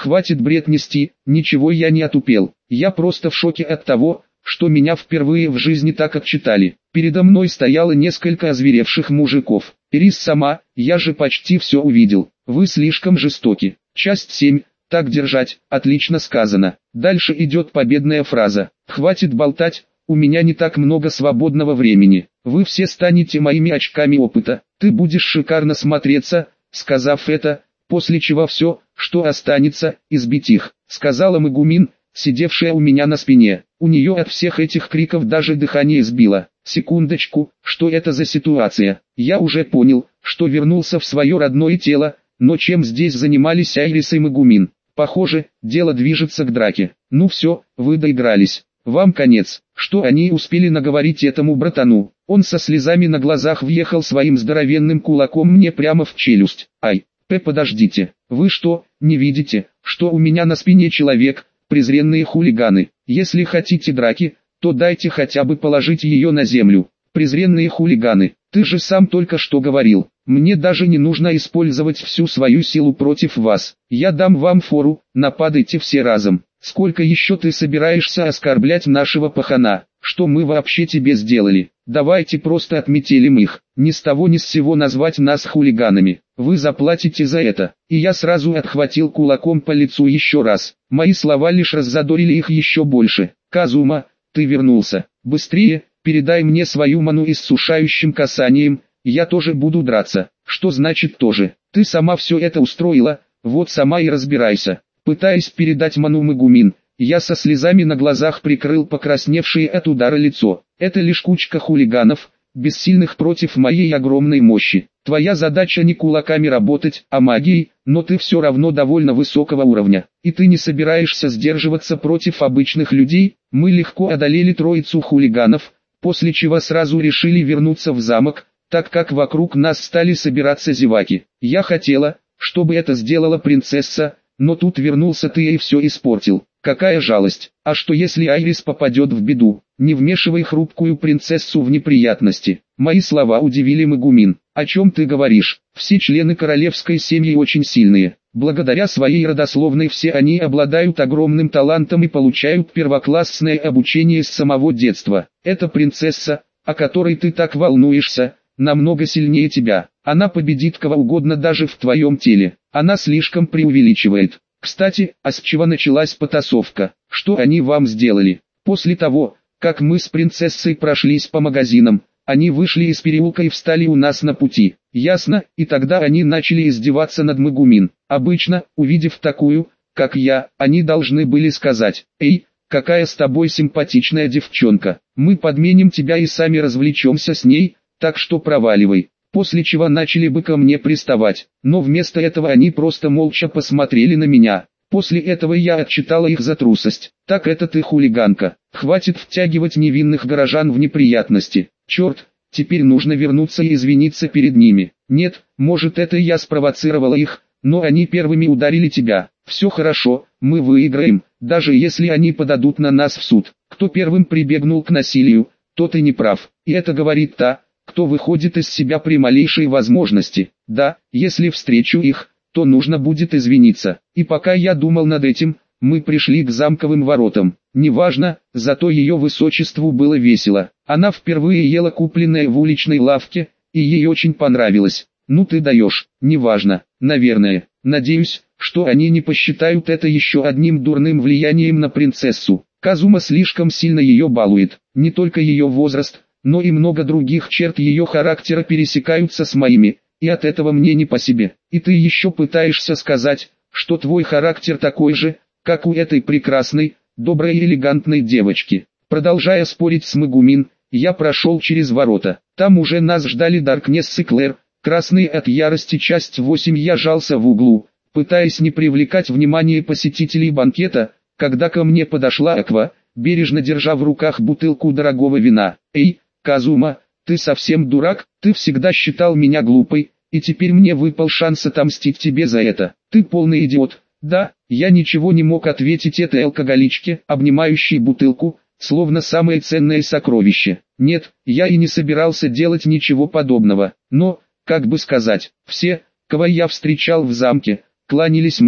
хватит бред нести, ничего я не отупел. Я просто в шоке от того, что меня впервые в жизни так отчитали. Передо мной стояло несколько озверевших мужиков. Ирис сама, я же почти все увидел. Вы слишком жестоки. Часть 7. Так держать, отлично сказано. Дальше идет победная фраза. Хватит болтать, у меня не так много свободного времени. Вы все станете моими очками опыта. Ты будешь шикарно смотреться, сказав это, после чего все, что останется, избить их, сказала Магумин, сидевшая у меня на спине. У нее от всех этих криков даже дыхание сбило. Секундочку, что это за ситуация? Я уже понял, что вернулся в свое родное тело, но чем здесь занимались Айрис и Магумин? Похоже, дело движется к драке. Ну все, вы доигрались. Вам конец. Что они успели наговорить этому братану? Он со слезами на глазах въехал своим здоровенным кулаком мне прямо в челюсть. Ай, подождите, вы что, не видите, что у меня на спине человек, презренные хулиганы? Если хотите драки, то дайте хотя бы положить ее на землю. Презренные хулиганы, ты же сам только что говорил, мне даже не нужно использовать всю свою силу против вас. Я дам вам фору, нападайте все разом. Сколько еще ты собираешься оскорблять нашего пахана? Что мы вообще тебе сделали? Давайте просто отметелим их. Ни с того ни с сего назвать нас хулиганами. Вы заплатите за это. И я сразу отхватил кулаком по лицу еще раз. Мои слова лишь раззадорили их еще больше. Казума, ты вернулся. Быстрее, передай мне свою ману иссушающим касанием, я тоже буду драться. Что значит тоже? Ты сама все это устроила, вот сама и разбирайся. Пытаясь передать ману Магумин, я со слезами на глазах прикрыл покрасневшее от удара лицо. Это лишь кучка хулиганов, бессильных против моей огромной мощи. Твоя задача не кулаками работать, а магией, но ты все равно довольно высокого уровня. И ты не собираешься сдерживаться против обычных людей. Мы легко одолели троицу хулиганов, после чего сразу решили вернуться в замок, так как вокруг нас стали собираться зеваки. Я хотела, чтобы это сделала принцесса, но тут вернулся ты и все испортил. Какая жалость. А что если Айрис попадет в беду? Не вмешивай хрупкую принцессу в неприятности. Мои слова удивили Магумин. О чем ты говоришь? Все члены королевской семьи очень сильные. Благодаря своей родословной все они обладают огромным талантом и получают первоклассное обучение с самого детства. Эта принцесса, о которой ты так волнуешься, намного сильнее тебя. Она победит кого угодно даже в твоем теле. Она слишком преувеличивает. Кстати, а с чего началась потасовка? Что они вам сделали? После того, как мы с принцессой прошлись по магазинам, они вышли из переулка и встали у нас на пути. Ясно, и тогда они начали издеваться над Магумин. Обычно, увидев такую, как я, они должны были сказать: «Эй, какая с тобой симпатичная девчонка, мы подменим тебя и сами развлечемся с ней, так что проваливай». После чего начали бы ко мне приставать, но вместо этого они просто молча посмотрели на меня. После этого я отчитала их за трусость. Так это ты хулиганка, хватит втягивать невинных горожан в неприятности. Черт, теперь нужно вернуться и извиниться перед ними. Нет, может это я спровоцировала их, но они первыми ударили тебя. Все хорошо, мы выиграем, даже если они подадут на нас в суд. Кто первым прибегнул к насилию, тот и не прав. И это говорит та, кто выходит из себя при малейшей возможности. Да, если встречу их, то нужно будет извиниться. И пока я думал над этим, мы пришли к замковым воротам. Неважно, зато ее высочеству было весело. Она впервые ела купленное в уличной лавке, и ей очень понравилось. Ну ты даешь, неважно, наверное. Надеюсь, что они не посчитают это еще одним дурным влиянием на принцессу. Казума слишком сильно ее балует. Не только ее возраст, но и много других черт ее характера пересекаются с моими, и от этого мне не по себе. И ты еще пытаешься сказать, что твой характер такой же, как у этой прекрасной, доброй и элегантной девочки. Продолжая спорить с Магумин, я прошел через ворота. Там уже нас ждали Даркнесс и Клэр. Красный от ярости часть 8. Я жался в углу, пытаясь не привлекать внимание посетителей банкета, когда ко мне подошла Аква, бережно держа в руках бутылку дорогого вина. «Эй, Казума, ты совсем дурак? Ты всегда считал меня глупой, и теперь мне выпал шанс отомстить тебе за это. Ты полный идиот». Да, я ничего не мог ответить этой алкоголичке, обнимающей бутылку, словно самое ценное сокровище. Нет, я и не собирался делать ничего подобного. Но, как бы сказать, все, кого я встречал в замке, кланялись мне,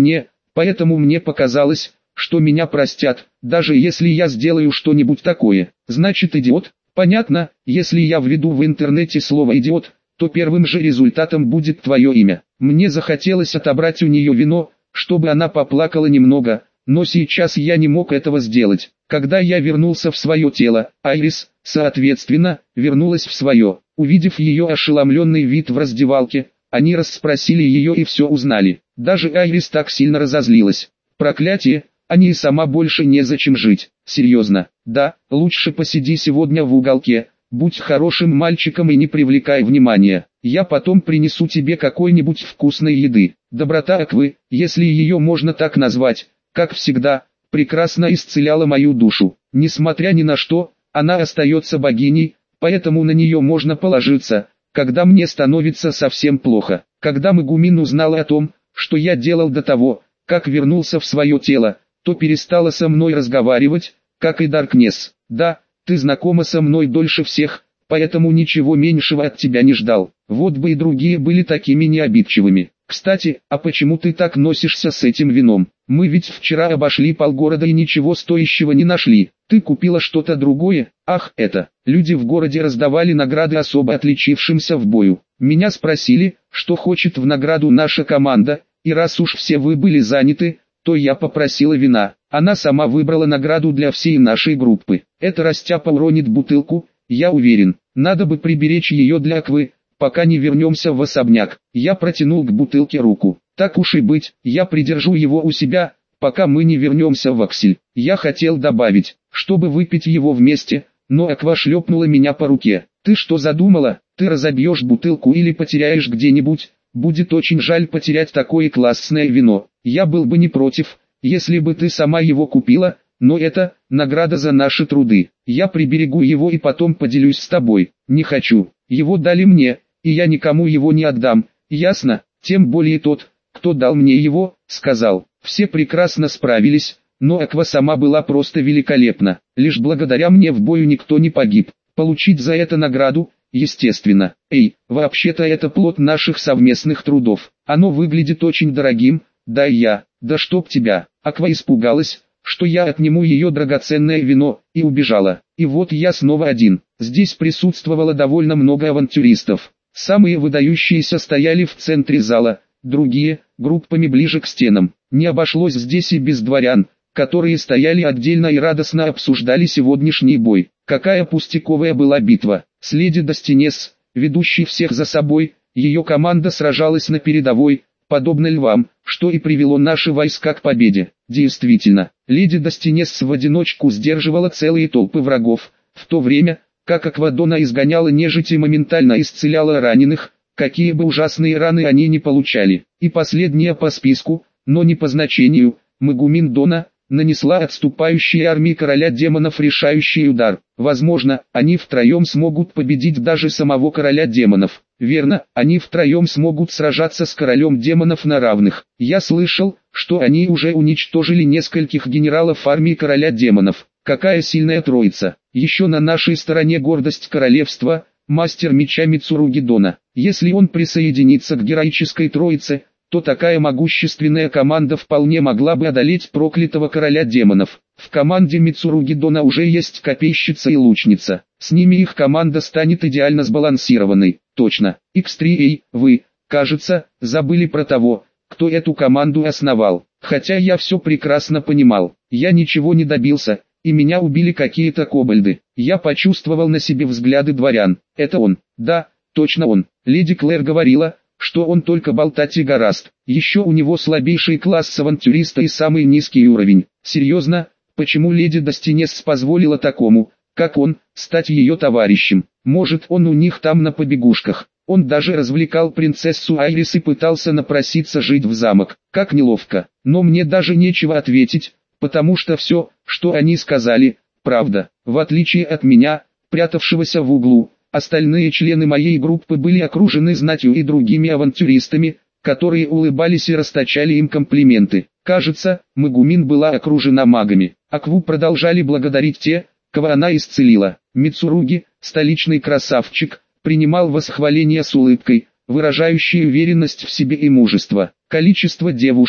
поэтому мне показалось, что меня простят, даже если я сделаю что-нибудь такое. Значит, идиот? Понятно, если я введу в интернете слово «идиот», то первым же результатом будет твое имя. Мне захотелось отобрать у нее вино, чтобы она поплакала немного, но сейчас я не мог этого сделать. Когда я вернулся в свое тело, Айрис, соответственно, вернулась в свое. Увидев ее ошеломленный вид в раздевалке, они расспросили ее и все узнали. Даже Айрис так сильно разозлилась. Проклятие, они и сама больше незачем жить. Серьезно, да, лучше посиди сегодня в уголке, будь хорошим мальчиком и не привлекай внимания. Я потом принесу тебе какой-нибудь вкусной еды. Доброта Аквы, если ее можно так назвать, как всегда, прекрасно исцеляла мою душу. Несмотря ни на что, она остается богиней, поэтому на нее можно положиться, когда мне становится совсем плохо. Когда Мегумин узнала о том, что я делал до того, как вернулся в свое тело, то перестала со мной разговаривать, как и Даркнесс. Да, ты знакома со мной дольше всех, поэтому ничего меньшего от тебя не ждал. Вот бы и другие были такими необидчивыми. Кстати, а почему ты так носишься с этим вином? Мы ведь вчера обошли полгорода и ничего стоящего не нашли. Ты купила что-то другое? Ах, это. Люди в городе раздавали награды особо отличившимся в бою. Меня спросили, что хочет в награду наша команда, и раз уж все вы были заняты, то я попросила вина. Она сама выбрала награду для всей нашей группы. Эта растяпа уронит бутылку, я уверен. Надо бы приберечь ее для Аквы, пока не вернемся в особняк. Я протянул к бутылке руку. Так уж и быть, я придержу его у себя, пока мы не вернемся в Аксель. Я хотел добавить, чтобы выпить его вместе, но Аква шлепнула меня по руке. Ты что задумала? Ты разобьешь бутылку или потеряешь где-нибудь? Будет очень жаль потерять такое классное вино. Я был бы не против, если бы ты сама его купила, но это награда за наши труды. Я приберегу его и потом поделюсь с тобой. Не хочу. Его дали мне, и я никому его не отдам. Ясно? Тем более тот, кто дал мне его, сказал. Все прекрасно справились, но Аква сама была просто великолепна. Лишь благодаря мне в бою никто не погиб. Получить за это награду, естественно. Эй, вообще-то это плод наших совместных трудов. Оно выглядит очень дорогим, да и я, да чтоб тебя. Аква испугалась, что я отниму ее драгоценное вино, и убежала. И вот я снова один. Здесь присутствовало довольно много авантюристов. Самые выдающиеся стояли в центре зала, другие, группами ближе к стенам. Не обошлось здесь и без дворян, которые стояли отдельно и радостно обсуждали сегодняшний бой. Какая пустяковая была битва. С леди Достинес, ведущей всех за собой, ее команда сражалась на передовой, подобно львам, что и привело наши войска к победе. Действительно, леди Достинес в одиночку сдерживала целые толпы врагов, в то время, как Аквадона изгоняла нежить и моментально исцеляла раненых, какие бы ужасные раны они ни получали. И последняя по списку, но не по значению, Мегумин Дона, нанесла отступающей армии короля демонов решающий удар. Возможно, они втроем смогут победить даже самого короля демонов. Верно, они втроем смогут сражаться с королем демонов на равных. Я слышал, что они уже уничтожили нескольких генералов армии короля демонов. Какая сильная троица. Еще на нашей стороне гордость королевства, мастер меча Мицуруги Дона. Если он присоединится к героической троице, то такая могущественная команда вполне могла бы одолеть проклятого короля демонов. В команде Мицуруги Дона уже есть копейщица и лучница. С ними их команда станет идеально сбалансированной. Точно. X3A, вы, кажется, забыли про того, кто эту команду основал. Хотя я все прекрасно понимал. Я ничего не добился, и меня убили какие-то кобальды. Я почувствовал на себе взгляды дворян. Это он. Да, точно он. Леди Клэр говорила, что он только болтать и гораст. Еще у него слабейший класс авантюриста и самый низкий уровень. Серьезно, почему леди Достинес позволила такому, как он, стать ее товарищем? Может, он у них там на побегушках. Он даже развлекал принцессу Айрис и пытался напроситься жить в замок. Как неловко. Но мне даже нечего ответить, потому что все, что они сказали, правда. В отличие от меня, прятавшегося в углу, остальные члены моей группы были окружены знатью и другими авантюристами, которые улыбались и расточали им комплименты. Кажется, Мегумин была окружена магами. Акву продолжали благодарить те, кого она исцелила. Мицуруги, столичный красавчик, принимал восхваление с улыбкой, выражающей уверенность в себе и мужество. Количество девушек,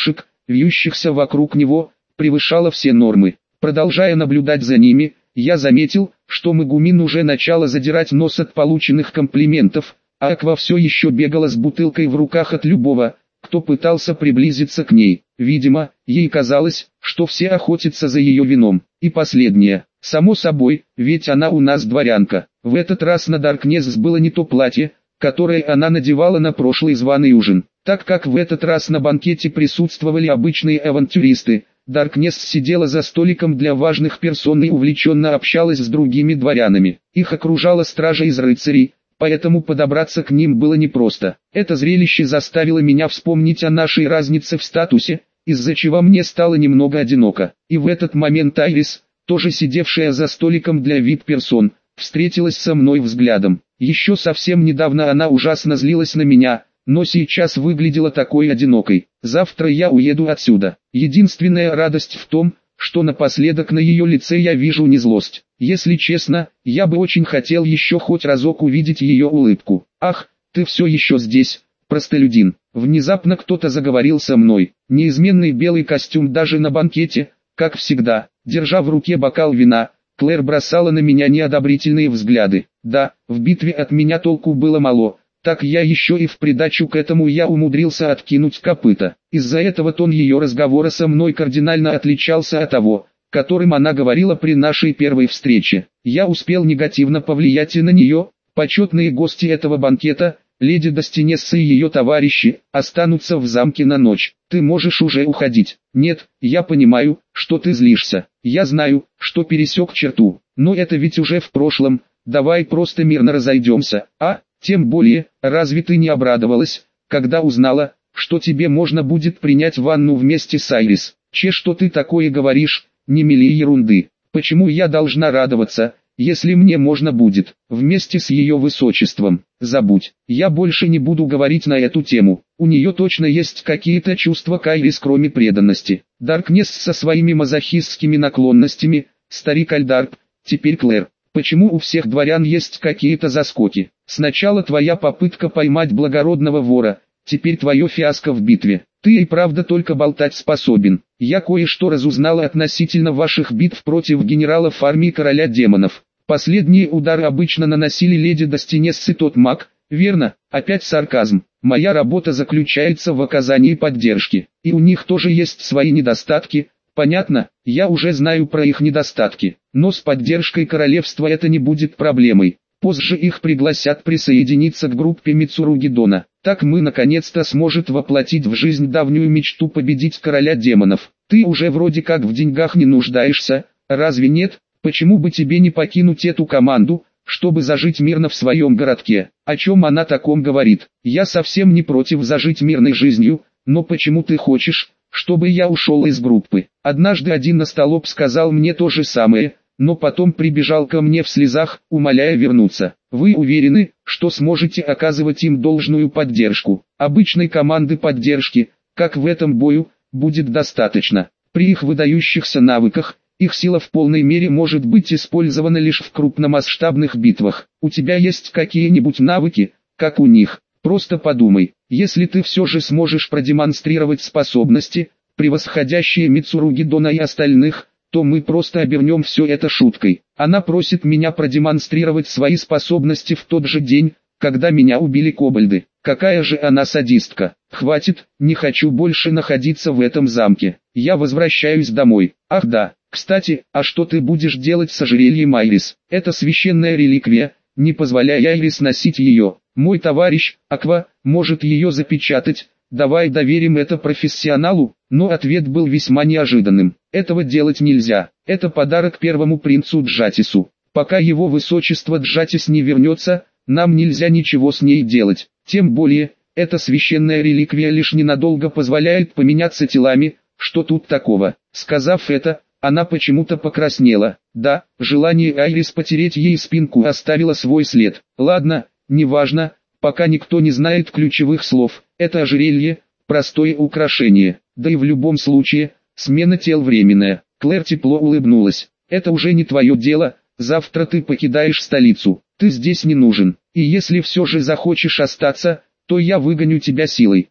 вьющихся вокруг него, превышала все нормы. Продолжая наблюдать за ними, я заметил, что Мегумин уже начала задирать нос от полученных комплиментов, а Аква все еще бегала с бутылкой в руках от любого, кто пытался приблизиться к ней. Видимо, ей казалось, что все охотятся за ее вином. И последнее. Само собой, ведь она у нас дворянка. В этот раз на Даркнесс было не то платье, которое она надевала на прошлый званый ужин. Так как в этот раз на банкете присутствовали обычные авантюристы, Даркнесс сидела за столиком для важных персон и увлеченно общалась с другими дворянами. Их окружала стража из рыцарей, поэтому подобраться к ним было непросто. Это зрелище заставило меня вспомнить о нашей разнице в статусе, из-за чего мне стало немного одиноко. И в этот момент Айрис, тоже сидевшая за столиком для VIP-персон, встретилась со мной взглядом. Еще совсем недавно она ужасно злилась на меня, но сейчас выглядела такой одинокой. Завтра я уеду отсюда. Единственная радость в том, что напоследок на ее лице я вижу не злость. Если честно, я бы очень хотел еще хоть разок увидеть ее улыбку. «Ах, ты все еще здесь, простолюдин!» Внезапно кто-то заговорил со мной. Неизменный белый костюм даже на банкете, как всегда. Держа в руке бокал вина, Клэр бросала на меня неодобрительные взгляды. Да, в битве от меня толку было мало. Так я еще и в придачу к этому я умудрился откинуть копыта. Из-за этого тон ее разговора со мной кардинально отличался от того, которым она говорила при нашей первой встрече. Я успел негативно повлиять и на нее. Почетные гости этого банкета, леди Достинесса и ее товарищи, останутся в замке на ночь. Ты можешь уже уходить. Нет, я понимаю, что ты злишься. Я знаю, что пересек черту. Но это ведь уже в прошлом. Давай просто мирно разойдемся, а? Тем более, разве ты не обрадовалась, когда узнала, что тебе можно будет принять ванну вместе с Айрис? Что ты такое говоришь, не мели ерунды. Почему я должна радоваться, если мне можно будет, вместе с ее высочеством? Забудь, я больше не буду говорить на эту тему. У нее точно есть какие-то чувства к Айрис, кроме преданности. Даркнесс со своими мазохистскими наклонностями, старик Альдарп, теперь Клэр. Почему у всех дворян есть какие-то заскоки? Сначала твоя попытка поймать благородного вора, теперь твое фиаско в битве. Ты и правда только болтать способен. Я кое-что разузнала относительно ваших битв против генералов армии короля демонов. Последние удары обычно наносили леди Достинесс и тот маг, верно? Опять сарказм. Моя работа заключается в оказании поддержки. И у них тоже есть свои недостатки. Понятно, я уже знаю про их недостатки, но с поддержкой королевства это не будет проблемой. Позже их пригласят присоединиться к группе Мицуругидона. Так мы наконец-то сможем воплотить в жизнь давнюю мечту победить короля демонов. Ты уже вроде как в деньгах не нуждаешься, разве нет? Почему бы тебе не покинуть эту команду, чтобы зажить мирно в своем городке? О чем она таком говорит? Я совсем не против зажить мирной жизнью, но почему ты хочешь, чтобы я ушел из группы? Однажды один остолоп сказал мне то же самое, но потом прибежал ко мне в слезах, умоляя вернуться. Вы уверены, что сможете оказывать им должную поддержку? Обычной команды поддержки, как в этом бою, будет достаточно. При их выдающихся навыках, их сила в полной мере может быть использована лишь в крупномасштабных битвах. У тебя есть какие-нибудь навыки, как у них? Просто подумай, если ты все же сможешь продемонстрировать способности, превосходящие Мицуругидона и остальных, то мы просто обернем все это шуткой. Она просит меня продемонстрировать свои способности в тот же день, когда меня убили кобальды. Какая же она садистка. Хватит, не хочу больше находиться в этом замке. Я возвращаюсь домой. Ах да, кстати, а что ты будешь делать с ожерельем Айрис? Это священная реликвия, не позволяй Айрис носить ее. Мой товарищ, Аква, может ее запечатать. Давай доверим это профессионалу. Но ответ был весьма неожиданным. Этого делать нельзя. Это подарок первому принцу Джатису. Пока его высочество Джатис не вернется, нам нельзя ничего с ней делать. Тем более, эта священная реликвия лишь ненадолго позволяет поменяться телами. Что тут такого? Сказав это, она почему-то покраснела. Да, желание Айрис потереть ей спинку оставило свой след. Ладно, неважно, пока никто не знает ключевых слов. Это ожерелье – простое украшение. Да и в любом случае, смена тел временная. Клэр тепло улыбнулась. Это уже не твое дело, завтра ты покидаешь столицу. Ты здесь не нужен. И если все же захочешь остаться, то я выгоню тебя силой.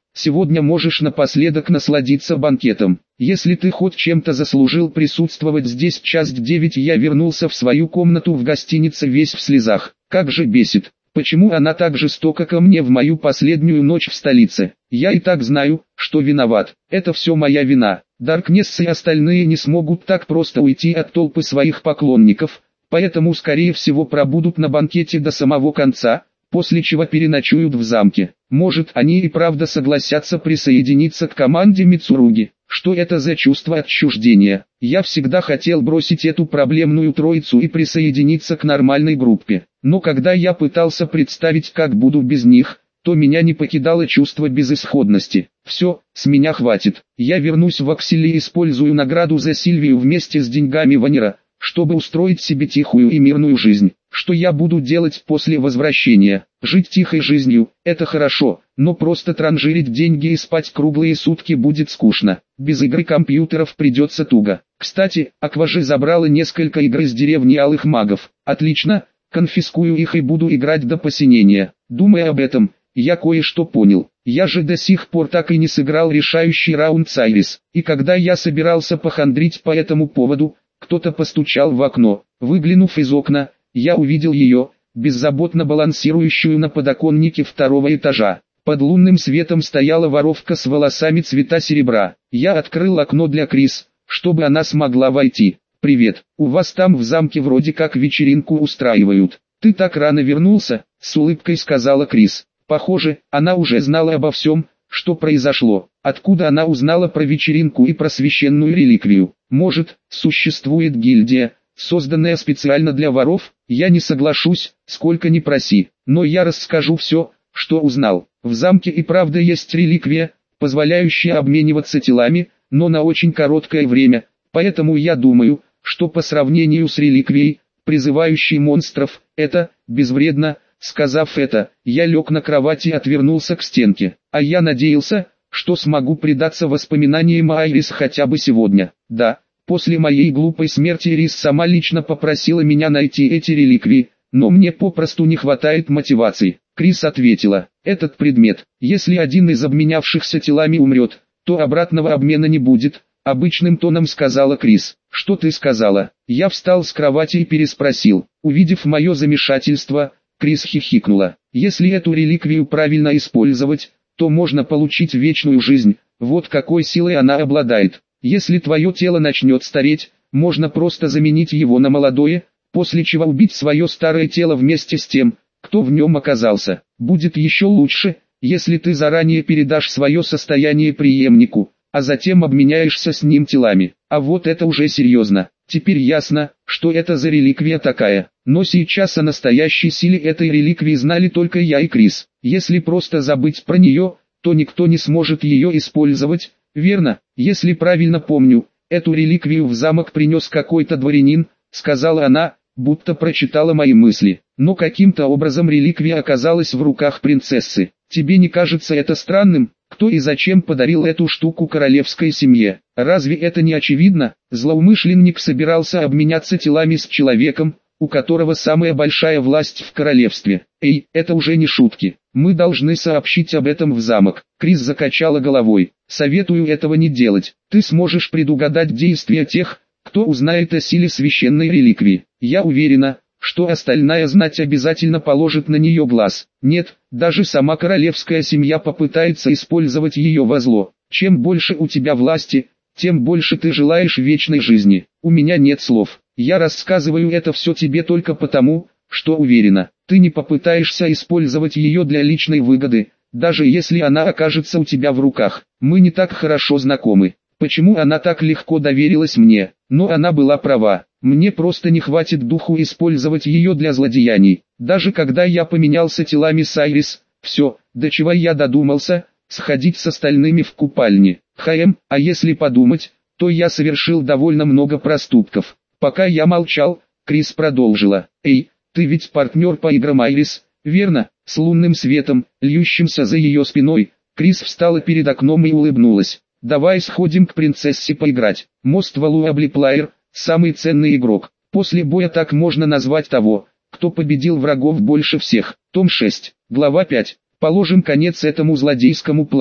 Сегодня можешь напоследок насладиться банкетом. Если ты хоть чем-то заслужил присутствовать здесь в 8:09, я вернулся в свою комнату в гостинице весь в слезах. Как же бесит. Почему она так жестока ко мне в мою последнюю ночь в столице? Я и так знаю, что виноват. Это все моя вина. Даркнесс и остальные не смогут так просто уйти от толпы своих поклонников, поэтому скорее всего пробудут на банкете до самого конца, после чего переночуют в замке. Может, они и правда согласятся присоединиться к команде Мицуруги. Что это за чувство отчуждения? Я всегда хотел бросить эту проблемную троицу и присоединиться к нормальной группе. Но когда я пытался представить, как буду без них, то меня не покидало чувство безысходности. Все, с меня хватит. Я вернусь в Аксель и использую награду за Сильвию вместе с деньгами Ванера, чтобы устроить себе тихую и мирную жизнь. Что я буду делать после возвращения? Жить тихой жизнью – это хорошо, но просто транжирить деньги и спать круглые сутки будет скучно. Без игры компьютеров придется туго. Кстати, Акважи забрала несколько игр из деревни Алых Магов. Отлично, конфискую их и буду играть до посинения. Думая об этом, я кое-что понял. Я же до сих пор так и не сыграл решающий раунд с Айрис. И когда я собирался похандрить по этому поводу, кто-то постучал в окно. Выглянув из окна, я увидел ее, беззаботно балансирующую на подоконнике второго этажа. Под лунным светом стояла воровка с волосами цвета серебра. Я открыл окно для Крис, чтобы она смогла войти. «Привет, у вас там в замке вроде как вечеринку устраивают. Ты так рано вернулся», — с улыбкой сказала Крис. Похоже, она уже знала обо всем, что произошло. Откуда она узнала про вечеринку и про священную реликвию? Может, существует гильдия, созданная специально для воров? Я не соглашусь, сколько ни проси, но я расскажу все, что узнал. В замке и правда есть реликвия, позволяющая обмениваться телами, но на очень короткое время, поэтому я думаю, что по сравнению с реликвией, призывающей монстров, это безвредно. Сказав это, я лег на кровати и отвернулся к стенке. А я надеялся, что смогу предаться воспоминаниям о Айрис хотя бы сегодня. Да, после моей глупой смерти Рис сама лично попросила меня найти эти реликвии, но мне попросту не хватает мотивации. Крис ответила: этот предмет, если один из обменявшихся телами умрет, то обратного обмена не будет. Обычным тоном сказала Крис. Что ты сказала? Я встал с кровати и переспросил. Увидев мое замешательство, Крис хихикнула. Если эту реликвию правильно использовать, то можно получить вечную жизнь. Вот какой силой она обладает. Если твое тело начнет стареть, можно просто заменить его на молодое, после чего убить свое старое тело вместе с тем, кто в нем оказался. Будет еще лучше, если ты заранее передашь свое состояние преемнику, а затем обменяешься с ним телами. А вот это уже серьезно. Теперь ясно, что это за реликвия такая. Но сейчас о настоящей силе этой реликвии знали только я и Крис. Если просто забыть про нее, то никто не сможет ее использовать, верно? Если правильно помню, эту реликвию в замок принес какой-то дворянин, сказала она, будто прочитала мои мысли. Но каким-то образом реликвия оказалась в руках принцессы. Тебе не кажется это странным? Кто и зачем подарил эту штуку королевской семье? Разве это не очевидно? Злоумышленник собирался обменяться телами с человеком, у которого самая большая власть в королевстве. Эй, это уже не шутки. Мы должны сообщить об этом в замок. Крис закачала головой. Советую этого не делать. Ты сможешь предугадать действия тех, кто узнает о силе священной реликвии. Я уверена, что остальная знать обязательно положит на нее глаз. Нет, даже сама королевская семья попытается использовать ее во зло. Чем больше у тебя власти, тем больше ты желаешь вечной жизни. У меня нет слов. Я рассказываю это все тебе только потому, что уверена, ты не попытаешься использовать ее для личной выгоды, даже если она окажется у тебя в руках. Мы не так хорошо знакомы. Почему она так легко доверилась мне? Но она была права. Мне просто не хватит духу использовать ее для злодеяний. Даже когда я поменялся телами с Айрис, все, до чего я додумался, сходить с остальными в купальне. А если подумать, то я совершил довольно много проступков. Пока я молчал, Крис продолжила. Эй, ты ведь партнер по играм Айрис, верно? С лунным светом, льющимся за ее спиной, Крис встала перед окном и улыбнулась. Давай сходим к принцессе поиграть. Most Valuable Player, самый ценный игрок. После боя так можно назвать того, кто победил врагов больше всех. Том 6, глава 5. Положим конец этому злодейскому плану.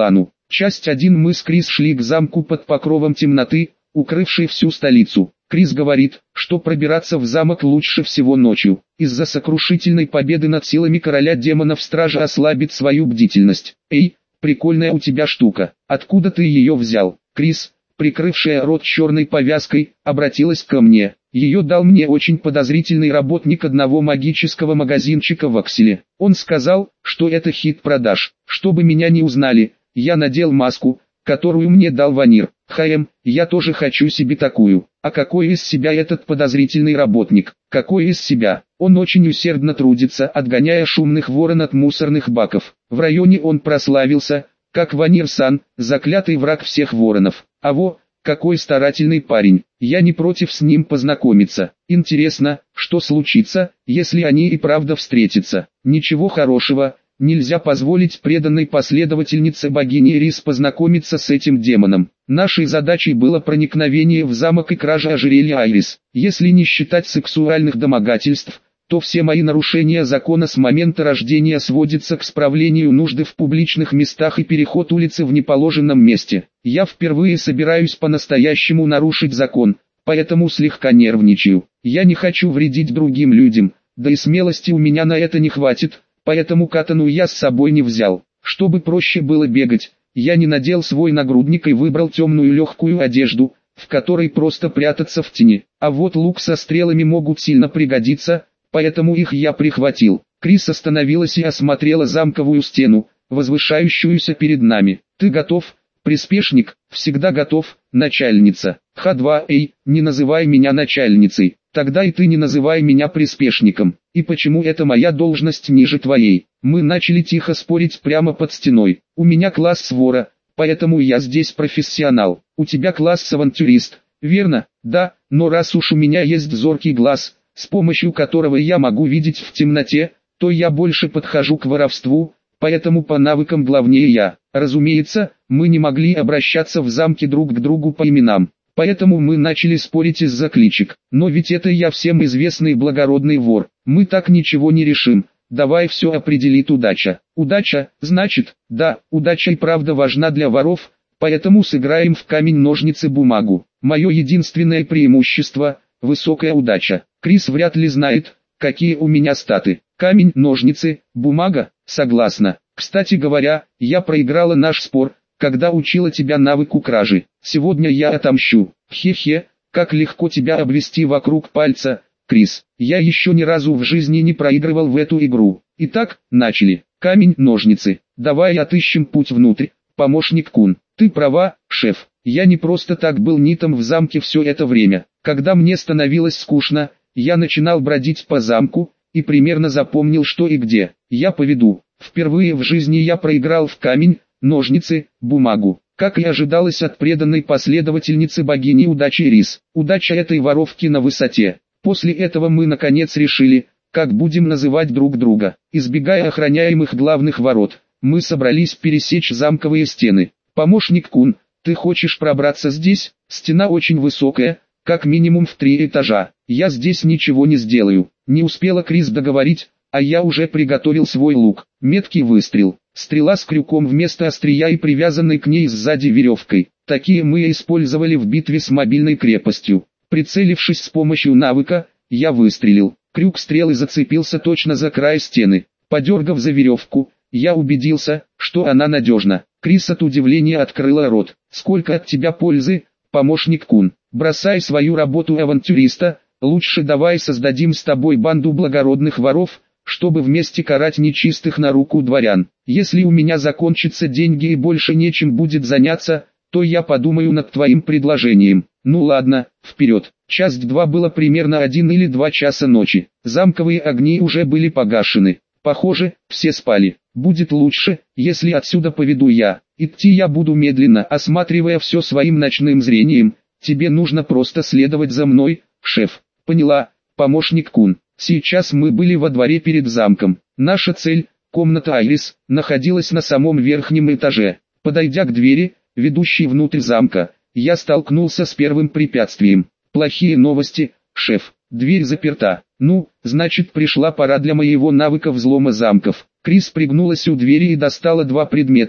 Часть 1. Мы с Крис шли к замку под покровом темноты, укрывшей всю столицу. Крис говорит, что пробираться в замок лучше всего ночью. Из-за сокрушительной победы над силами короля демонов стража ослабит свою бдительность. Эй, прикольная у тебя штука, откуда ты ее взял? Крис, прикрывшая рот черной повязкой, обратилась ко мне. Ее дал мне очень подозрительный работник одного магического магазинчика в Акселе. Он сказал, что это хит продаж. Чтобы меня не узнали, я надел маску, которую мне дал Ванир. Я тоже хочу себе такую. А какой из себя этот подозрительный работник? Какой из себя? Он очень усердно трудится, отгоняя шумных ворон от мусорных баков. В районе он прославился, как Ванир-сан, заклятый враг всех воронов. Какой старательный парень. Я не против с ним познакомиться. Интересно, что случится, если они и правда встретятся? Ничего хорошего. Нельзя позволить преданной последовательнице богини Ирис познакомиться с этим демоном. Нашей задачей было проникновение в замок и кража ожерелья Айрис. Если не считать сексуальных домогательств, то все мои нарушения закона с момента рождения сводятся к справлению нужды в публичных местах и переход улицы в неположенном месте. Я впервые собираюсь по-настоящему нарушить закон, поэтому слегка нервничаю. Я не хочу вредить другим людям, да и смелости у меня на это не хватит. Поэтому катану я с собой не взял. Чтобы проще было бегать, я не надел свой нагрудник и выбрал темную легкую одежду, в которой просто прятаться в тени. А вот лук со стрелами могут сильно пригодиться, поэтому их я прихватил. Крис остановилась и осмотрела замковую стену, возвышающуюся перед нами. «Ты готов, приспешник?» «Всегда готов, начальница». Х2, не называй меня начальницей. Тогда и ты не называй меня приспешником. И почему это моя должность ниже твоей? Мы начали тихо спорить прямо под стеной. У меня класс вора, поэтому я здесь профессионал. У тебя класс авантюрист, верно? Да, но раз уж у меня есть зоркий глаз, с помощью которого я могу видеть в темноте, то я больше подхожу к воровству, поэтому по навыкам главнее я. Разумеется, мы не могли обращаться в замке друг к другу по именам. Поэтому мы начали спорить из-за кличек. Но ведь это я всем известный благородный вор. Мы так ничего не решим. Давай все определит удача. Удача, значит, да, удача и правда важна для воров, поэтому сыграем в камень-ножницы-бумагу. Мое единственное преимущество – высокая удача. Крис вряд ли знает, какие у меня статы. Камень, ножницы, бумага, согласна. Кстати говоря, я проиграла наш спор, когда учила тебя навыку кражи. Сегодня я отомщу. Хе-хе, как легко тебя обвести вокруг пальца, Крис. Я еще ни разу в жизни не проигрывал в эту игру. Итак, начали. Камень, ножницы. Давай отыщем путь внутрь, помощник Кун. Ты права, шеф. Я не просто так был нитом в замке все это время. Когда мне становилось скучно, я начинал бродить по замку, и примерно запомнил что и где. Я поведу. Впервые в жизни я проиграл в камень, ножницы, бумагу. Как и ожидалось от преданной последовательницы богини удачи Ирис. Удача этой воровки на высоте. После этого мы наконец решили, как будем называть друг друга. Избегая охраняемых главных ворот, мы собрались пересечь замковые стены. Помощник Кун, ты хочешь пробраться здесь? Стена очень высокая, как минимум в 3 этажа. Я здесь ничего не сделаю. Не успела Крис договорить, а я уже приготовил свой лук. Меткий выстрел. Стрела с крюком вместо острия и привязанной к ней сзади веревкой. Такие мы использовали в битве с мобильной крепостью. Прицелившись с помощью навыка, я выстрелил. Крюк стрелы зацепился точно за край стены. Подергав за веревку, я убедился, что она надежна. Крис от удивления открыла рот. «Сколько от тебя пользы, помощник Кун? Бросай свою работу авантюриста, лучше давай создадим с тобой банду благородных воров, чтобы вместе карать нечистых на руку дворян. Если у меня закончатся деньги и больше нечем будет заняться, то я подумаю над твоим предложением». Ну ладно, вперед. Часть 2 было примерно 1 или 2 часа ночи. Замковые огни уже были погашены. Похоже, все спали. Будет лучше, если отсюда поведу я. Идти я буду медленно, осматривая все своим ночным зрением. Тебе нужно просто следовать за мной, шеф. Поняла, помощник Кун. Сейчас мы были во дворе перед замком. Наша цель, комната Айрис, находилась на самом верхнем этаже. Подойдя к двери, ведущей внутрь замка, я столкнулся с первым препятствием. Плохие новости, шеф. Дверь заперта. Ну, значит пришла пора для моего навыка взлома замков. Крис пригнулась у двери и достала 2 предмета,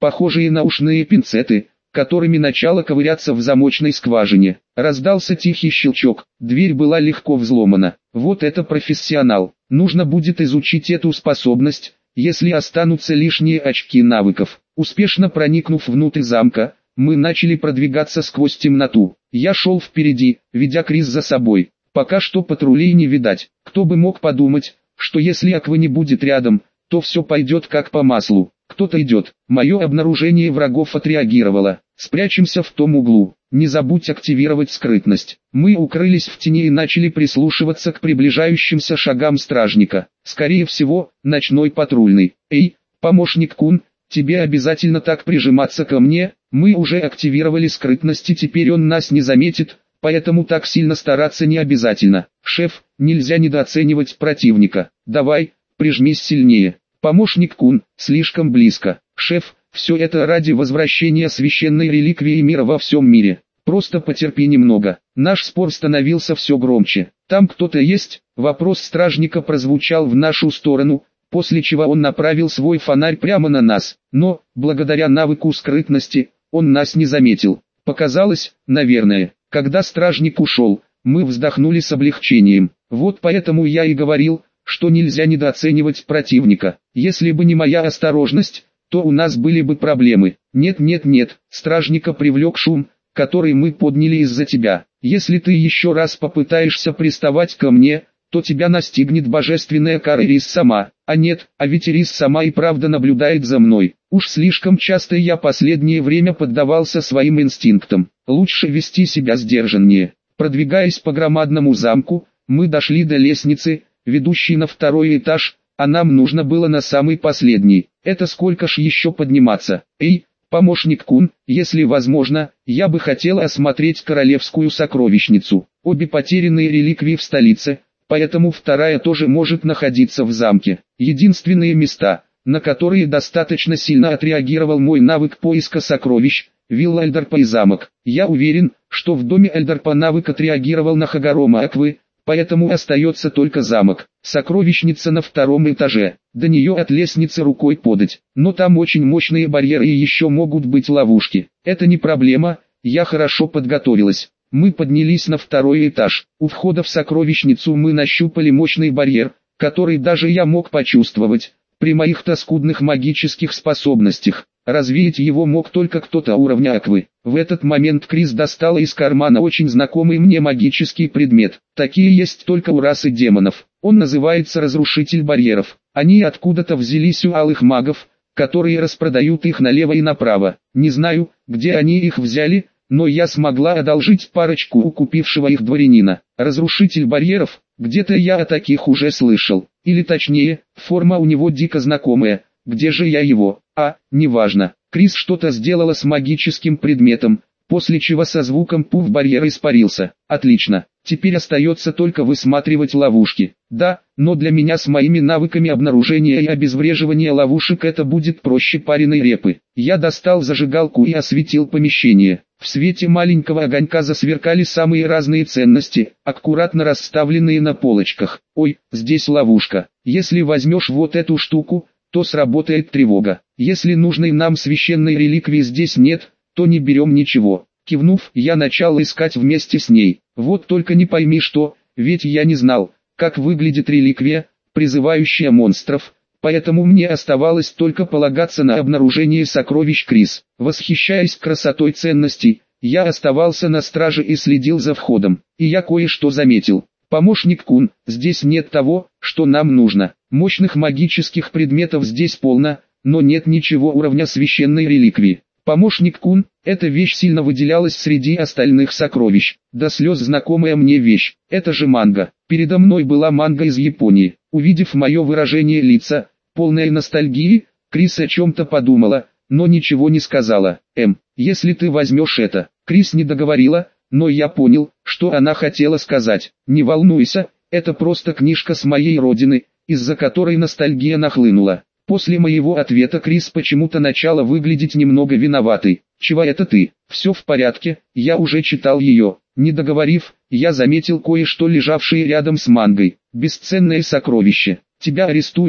похожие на ушные пинцеты, которыми начало ковыряться в замочной скважине. Раздался тихий щелчок, дверь была легко взломана. Вот это профессионал. Нужно будет изучить эту способность, если останутся лишние очки навыков. Успешно проникнув внутрь замка, мы начали продвигаться сквозь темноту. Я шел впереди, ведя Крис за собой. Пока что патрулей не видать. Кто бы мог подумать, что если Аквы не будет рядом, то все пойдет как по маслу. Кто-то идет. Мое обнаружение врагов отреагировало. Спрячемся в том углу. Не забудь активировать скрытность. Мы укрылись в тени и начали прислушиваться к приближающимся шагам стражника. Скорее всего, ночной патрульный. Эй, помощник Кун, тебе обязательно так прижиматься ко мне? Мы уже активировали скрытность и теперь он нас не заметит, поэтому так сильно стараться не обязательно. Шеф, нельзя недооценивать противника. Давай, прижмись сильнее. Помощник Кун, слишком близко. Шеф, все это ради возвращения священной реликвии мира во всем мире. Просто потерпи немного. Наш спор становился все громче. Там кто-то есть? Вопрос стражника прозвучал в нашу сторону, после чего он направил свой фонарь прямо на нас. Но, благодаря навыку скрытности, он нас не заметил. Показалось, наверное. Когда стражник ушел, мы вздохнули с облегчением. Вот поэтому я и говорил, что нельзя недооценивать противника. Если бы не моя осторожность, то у нас были бы проблемы. Нет, стражника привлек шум, который мы подняли из-за тебя. Если ты еще раз попытаешься приставать ко мне, то тебя настигнет божественная кара Ирис-сама. А ведь Ирис-сама и правда наблюдает за мной. Уж слишком часто я последнее время поддавался своим инстинктам. Лучше вести себя сдержаннее. Продвигаясь по громадному замку, мы дошли до лестницы, ведущей на второй этаж, а нам нужно было на самый последний. Это сколько ж еще подниматься? Эй, помощник Кун, если возможно, я бы хотел осмотреть королевскую сокровищницу. Обе потерянные реликвии в столице, поэтому вторая тоже может находиться в замке. Единственные места, на которые достаточно сильно отреагировал мой навык поиска сокровищ, вилла Эльдарпа и замок. Я уверен, что в доме Эльдарпа навык отреагировал на Хагорома Аквы, поэтому остается только замок. Сокровищница на втором этаже. До нее от лестницы рукой подать. Но там очень мощные барьеры и еще могут быть ловушки. Это не проблема, я хорошо подготовилась. Мы поднялись на второй этаж. У входа в сокровищницу мы нащупали мощный барьер, который даже я мог почувствовать. При моих-то скудных магических способностях, развеять его мог только кто-то уровня Аквы. В этот момент Крис достала из кармана очень знакомый мне магический предмет. Такие есть только у расы демонов. Он называется Разрушитель барьеров. Они откуда-то взялись у алых магов, которые распродают их налево и направо. Не знаю, где они их взяли, но я смогла одолжить парочку у купившего их дворянина. Разрушитель барьеров, где-то я о таких уже слышал. Или точнее, форма у него дико знакомая. Где же я его? Неважно. Крис что-то сделала с магическим предметом, после чего со звуком пуф барьер испарился. Отлично. Теперь остается только высматривать ловушки. Да, но для меня с моими навыками обнаружения и обезвреживания ловушек это будет проще пареной репы. Я достал зажигалку и осветил помещение. В свете маленького огонька засверкали самые разные ценности, аккуратно расставленные на полочках. Ой, здесь ловушка. Если возьмешь вот эту штуку, то сработает тревога. Если нужной нам священной реликвии здесь нет, то не берем ничего. Кивнув, я начал искать вместе с ней. Вот только не пойми что, ведь я не знал, как выглядит реликвия, призывающая монстров, поэтому мне оставалось только полагаться на обнаружение сокровищ Крис. Восхищаясь красотой ценностей, я оставался на страже и следил за входом. И я кое-что заметил. Помощник Кун, здесь нет того, что нам нужно. Мощных магических предметов здесь полно, но нет ничего уровня священной реликвии. Помощник Кун, эта вещь сильно выделялась среди остальных сокровищ. До слез знакомая мне вещь, это же манго. Передо мной была манго из Японии. Увидев мое выражение лица, полное ностальгии, Крис о чем-то подумала, но ничего не сказала. Если ты возьмешь это. Крис не договорила, но я понял, что она хотела сказать. Не волнуйся, это просто книжка с моей родины, из-за которой ностальгия нахлынула. После моего ответа Крис почему-то начала выглядеть немного виноватой. «Чего это ты? Все в порядке, я уже читал ее». Не договорив, я заметил кое-что лежавшее рядом с мангой. «Бесценное сокровище. Тебя арестуют,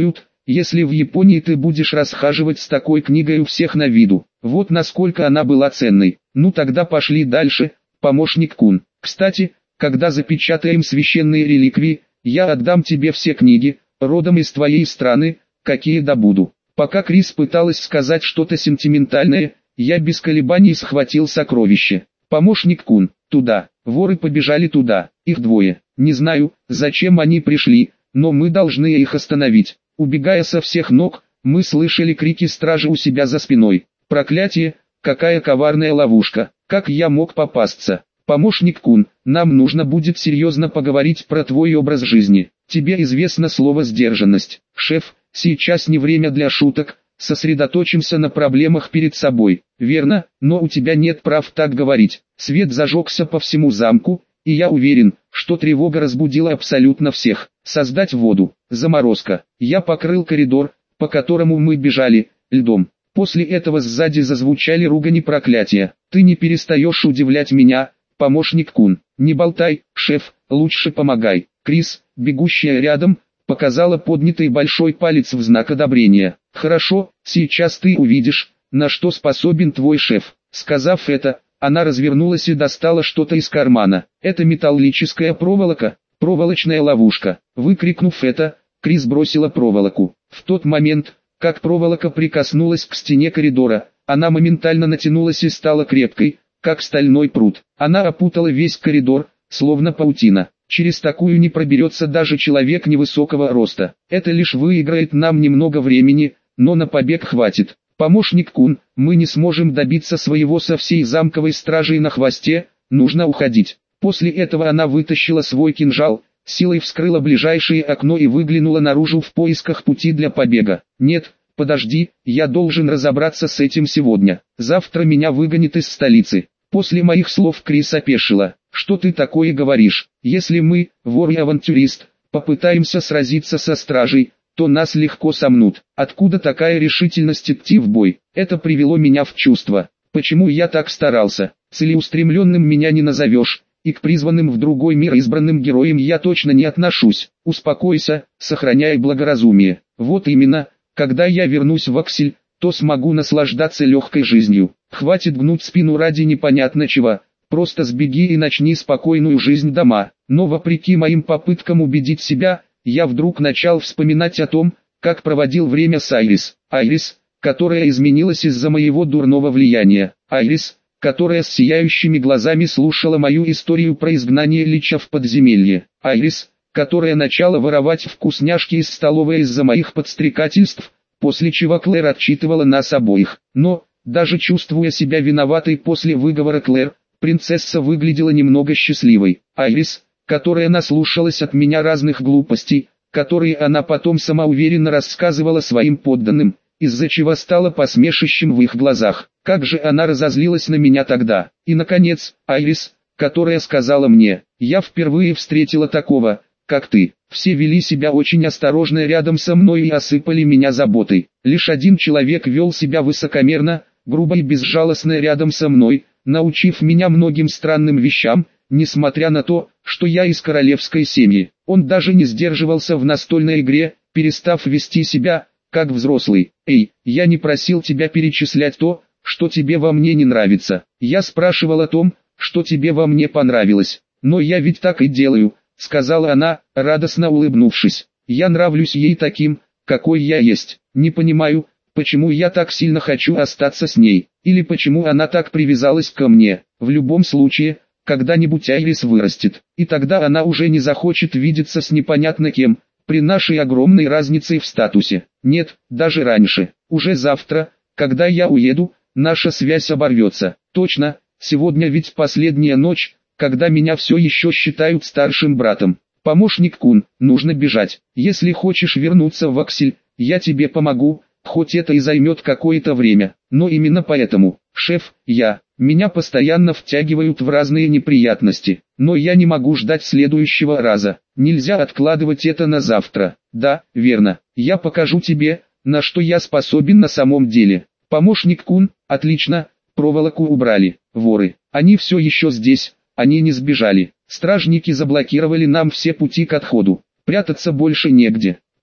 если в Японии ты будешь расхаживать с такой книгой у всех на виду. Вот насколько она была ценной. Ну тогда пошли дальше, помощник Кун. Кстати, когда запечатаем священные реликвии, я отдам тебе все книги, родом из твоей страны, какие добуду. Пока Крис пыталась сказать что-то сентиментальное, я без колебаний схватил сокровище. Помощник Кун, туда. Воры побежали туда, их двое. Не знаю, зачем они пришли, но мы должны их остановить. Убегая со всех ног, мы слышали крики стражи у себя за спиной. Проклятие, какая коварная ловушка, как я мог попасться. Помощник Кун, нам нужно будет серьезно поговорить про твой образ жизни. Тебе известно слово «сдержанность». Шеф, сейчас не время для шуток, сосредоточимся на проблемах перед собой. Верно, но у тебя нет прав так говорить. Свет зажегся по всему замку, и я уверен, что тревога разбудила абсолютно всех. Создать воду, заморозка. Я покрыл коридор, по которому мы бежали, льдом. После этого сзади зазвучали ругань и проклятия. Ты не перестаешь удивлять меня, помощник Кун. Не болтай, шеф, лучше помогай. Крис, бегущая рядом, показала поднятый большой палец в знак одобрения. Хорошо, сейчас ты увидишь, на что способен твой шеф. Сказав это, она развернулась и достала что-то из кармана. Это металлическая проволока, проволочная ловушка. Выкрикнув это, Крис бросила проволоку. В тот момент, как проволока прикоснулась к стене коридора, она моментально натянулась и стала крепкой, как стальной прут. Она опутала весь коридор, словно паутина. Через такую не проберется даже человек невысокого роста. Это лишь выиграет нам немного времени, но на побег хватит. Помощник Кун, мы не сможем добиться своего со всей замковой стражей на хвосте, нужно уходить. После этого она вытащила свой кинжал, силой вскрыла ближайшее окно и выглянула наружу в поисках пути для побега. Нет, подожди, я должен разобраться с этим сегодня. Завтра меня выгонят из столицы. После моих слов Крис опешила. Что ты такое говоришь? Если мы, вор и авантюрист, попытаемся сразиться со стражей, то нас легко сомнут. Откуда такая решительность идти в бой? Это привело меня в чувство. Почему я так старался? Целеустремленным меня не назовешь, и к призванным в другой мир избранным героям я точно не отношусь. Успокойся, сохраняй благоразумие. Вот именно, когда я вернусь в Аксель, то смогу наслаждаться легкой жизнью. Хватит гнуть спину ради непонятно чего. Просто сбеги и начни спокойную жизнь дома. Но вопреки моим попыткам убедить себя, я вдруг начал вспоминать о том, как проводил время с Айрис. Айрис, которая изменилась из-за моего дурного влияния. Айрис, которая с сияющими глазами слушала мою историю про изгнание Лича в подземелье. Айрис, которая начала воровать вкусняшки из столовой из-за моих подстрекательств, после чего Клэр отчитывала нас обоих. Но, даже чувствуя себя виноватой после выговора Клэр, принцесса выглядела немного счастливой. Айрис, которая наслушалась от меня разных глупостей, которые она потом самоуверенно рассказывала своим подданным, из-за чего стала посмешищем в их глазах. Как же она разозлилась на меня тогда. И наконец, Айрис, которая сказала мне: «Я впервые встретила такого, как ты». Все вели себя очень осторожно рядом со мной и осыпали меня заботой. Лишь один человек вел себя высокомерно, грубо и безжалостно рядом со мной, научив меня многим странным вещам, несмотря на то, что я из королевской семьи. Он даже не сдерживался в настольной игре, перестав вести себя, как взрослый. «Эй, я не просил тебя перечислять то, что тебе во мне не нравится. Я спрашивал о том, что тебе во мне понравилось. Но я ведь так и делаю», — сказала она, радостно улыбнувшись. «Я нравлюсь ей таким, какой я есть. Не понимаю, почему я так сильно хочу остаться с ней, или почему она так привязалась ко мне. В любом случае, когда-нибудь Айрис вырастет, и тогда она уже не захочет видеться с непонятно кем, при нашей огромной разнице в статусе. Нет, даже раньше. Уже завтра, когда я уеду, наша связь оборвется. Точно, сегодня ведь последняя ночь, когда меня все еще считают старшим братом. Помощник Кун, нужно бежать. Если хочешь вернуться в Аксель, я тебе помогу, хоть это и займет какое-то время. Но именно поэтому, шеф, меня постоянно втягивают в разные неприятности. Но я не могу ждать следующего раза. Нельзя откладывать это на завтра. Да, верно. Я покажу тебе, на что я способен на самом деле. Помощник Кун, отлично, проволоку убрали. Воры, они все еще здесь, они не сбежали. Стражники заблокировали нам все пути к отходу. Прятаться больше негде.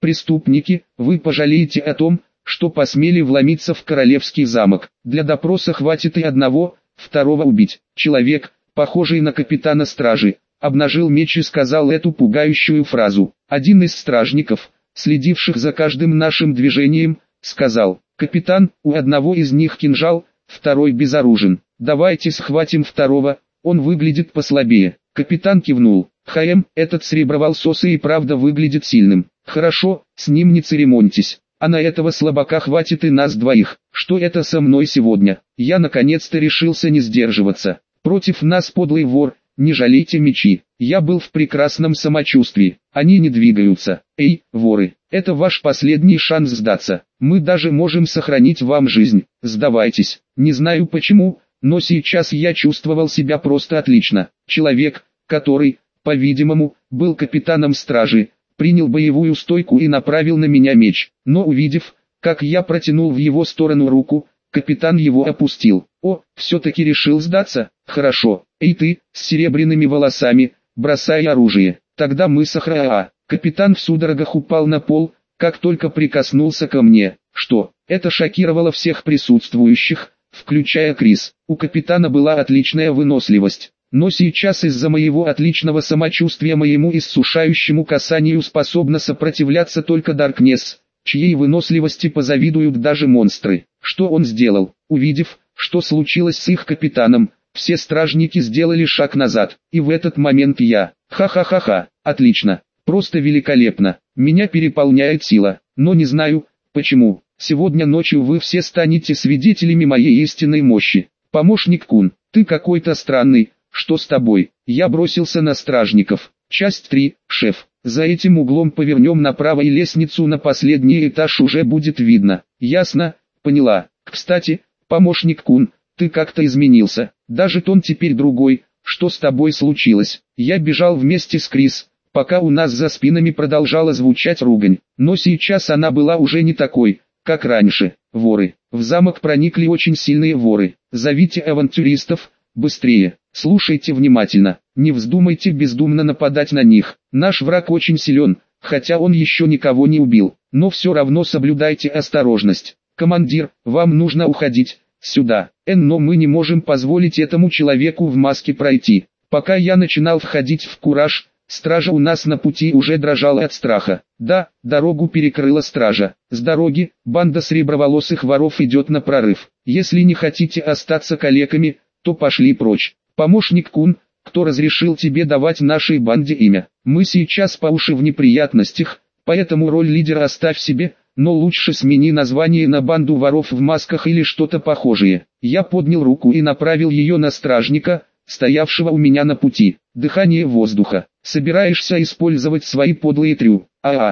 Преступники, вы пожалеете о том, что посмели вломиться в королевский замок. Для допроса хватит и одного, второго убить. Человек, похожий на капитана стражи, обнажил меч и сказал эту пугающую фразу. Один из стражников, следивших за каждым нашим движением, сказал: «Капитан, у одного из них кинжал, второй безоружен. Давайте схватим второго, он выглядит послабее». Капитан кивнул. Этот среброволосый и правда выглядит сильным. Хорошо, с ним не церемоньтесь. А на этого слабака хватит и нас двоих. Что это со мной сегодня? Я наконец-то решился не сдерживаться. Против нас подлый вор, не жалейте мечи. Я был в прекрасном самочувствии. Они не двигаются. Эй, воры, это ваш последний шанс сдаться. Мы даже можем сохранить вам жизнь. Сдавайтесь. Не знаю почему, но сейчас я чувствовал себя просто отлично. Человек, который, по-видимому, был капитаном стражи, принял боевую стойку и направил на меня меч. Но увидев, как я протянул в его сторону руку, капитан его опустил. О, все-таки решил сдаться? Хорошо. Эй ты, с серебряными волосами, бросай оружие. Тогда мы сохраня. Капитан в судорогах упал на пол, как только прикоснулся ко мне. Что? Это шокировало всех присутствующих, включая Крис. У капитана была отличная выносливость. Но сейчас из-за моего отличного самочувствия моему иссушающему касанию способна сопротивляться только Даркнесс, чьей выносливости позавидуют даже монстры. Что он сделал? Увидев, что случилось с их капитаном, все стражники сделали шаг назад, и в этот момент я. Ха-ха-ха-ха, отлично, просто великолепно, меня переполняет сила, но не знаю, почему. Сегодня ночью вы все станете свидетелями моей истинной мощи. Помощник Кун, ты какой-то странный. Что с тобой? Я бросился на стражников. Часть 3. Шеф. За этим углом повернем направо и лестницу на последний этаж уже будет видно. Ясно? Поняла. Кстати, помощник Кун, ты как-то изменился. Даже тон теперь другой. Что с тобой случилось? Я бежал вместе с Крис, пока у нас за спинами продолжала звучать ругань. Но сейчас она была уже не такой, как раньше. Воры. В замок проникли очень сильные воры. Зовите авантюристов. Быстрее, слушайте внимательно, не вздумайте бездумно нападать на них. Наш враг очень силен, хотя он еще никого не убил, но все равно соблюдайте осторожность. Командир, вам нужно уходить, сюда. Но мы не можем позволить этому человеку в маске пройти. Пока я начинал входить в кураж, стража у нас на пути уже дрожала от страха. Да, дорогу перекрыла стража. С дороги, банда среброволосых воров идет на прорыв. Если не хотите остаться калеками, то пошли прочь. Помощник Кун, кто разрешил тебе давать нашей банде имя? Мы сейчас по уши в неприятностях, поэтому роль лидера оставь себе, но лучше смени название на банду воров в масках или что-то похожее. Я поднял руку и направил ее на стражника, стоявшего у меня на пути. Дыхание воздуха. Собираешься использовать свои подлые трюки?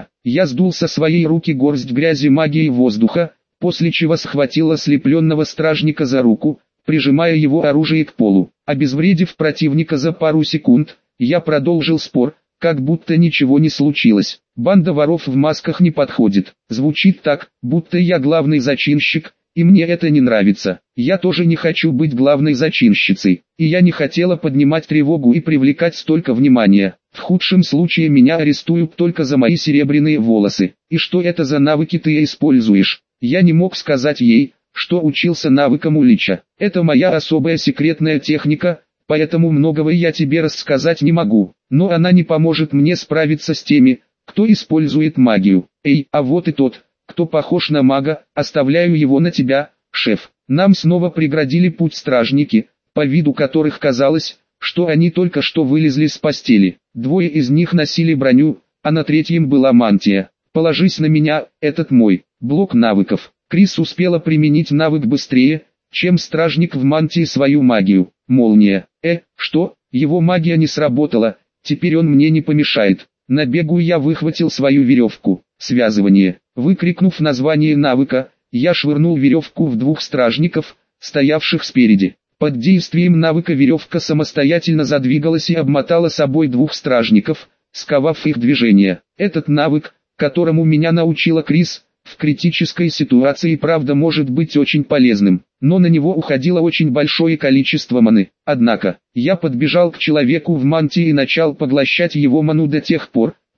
Я сдул со своей руки горсть грязи магии воздуха, после чего схватил ослепленного стражника за руку, прижимая его оружие к полу. Обезвредив противника за пару секунд, я продолжил спор, как будто ничего не случилось. Банда воров в масках не подходит. Звучит так, будто я главный зачинщик, и мне это не нравится. Я тоже не хочу быть главной зачинщицей, и я не хотела поднимать тревогу и привлекать столько внимания. В худшем случае меня арестуют только за мои серебряные волосы. И что это за навыки ты используешь? Я не мог сказать ей, что учился навыкам у Лича. Это моя особая секретная техника, поэтому многого я тебе рассказать не могу. Но она не поможет мне справиться с теми, кто использует магию. Эй, а вот и тот, кто похож на мага, оставляю его на тебя, шеф. Нам снова преградили путь стражники, по виду которых казалось, что они только что вылезли с постели. Двое из них носили броню, а на третьем была мантия. Положись на меня, этот мой блок навыков. Крис успела применить навык быстрее, чем стражник в мантии свою магию. Молния. Что? Его магия не сработала, теперь он мне не помешает. На бегу я выхватил свою веревку. Связывание. Выкрикнув название навыка, я швырнул веревку в двух стражников, стоявших спереди. Под действием навыка веревка самостоятельно задвигалась и обмотала собой двух стражников, сковав их движение. Этот навык, которому меня научила Крис, в критической ситуации правда может быть очень полезным, но на него уходило очень большое количество маны. Однако, я подбежал к человеку в мантии и начал поглощать его ману до тех пор,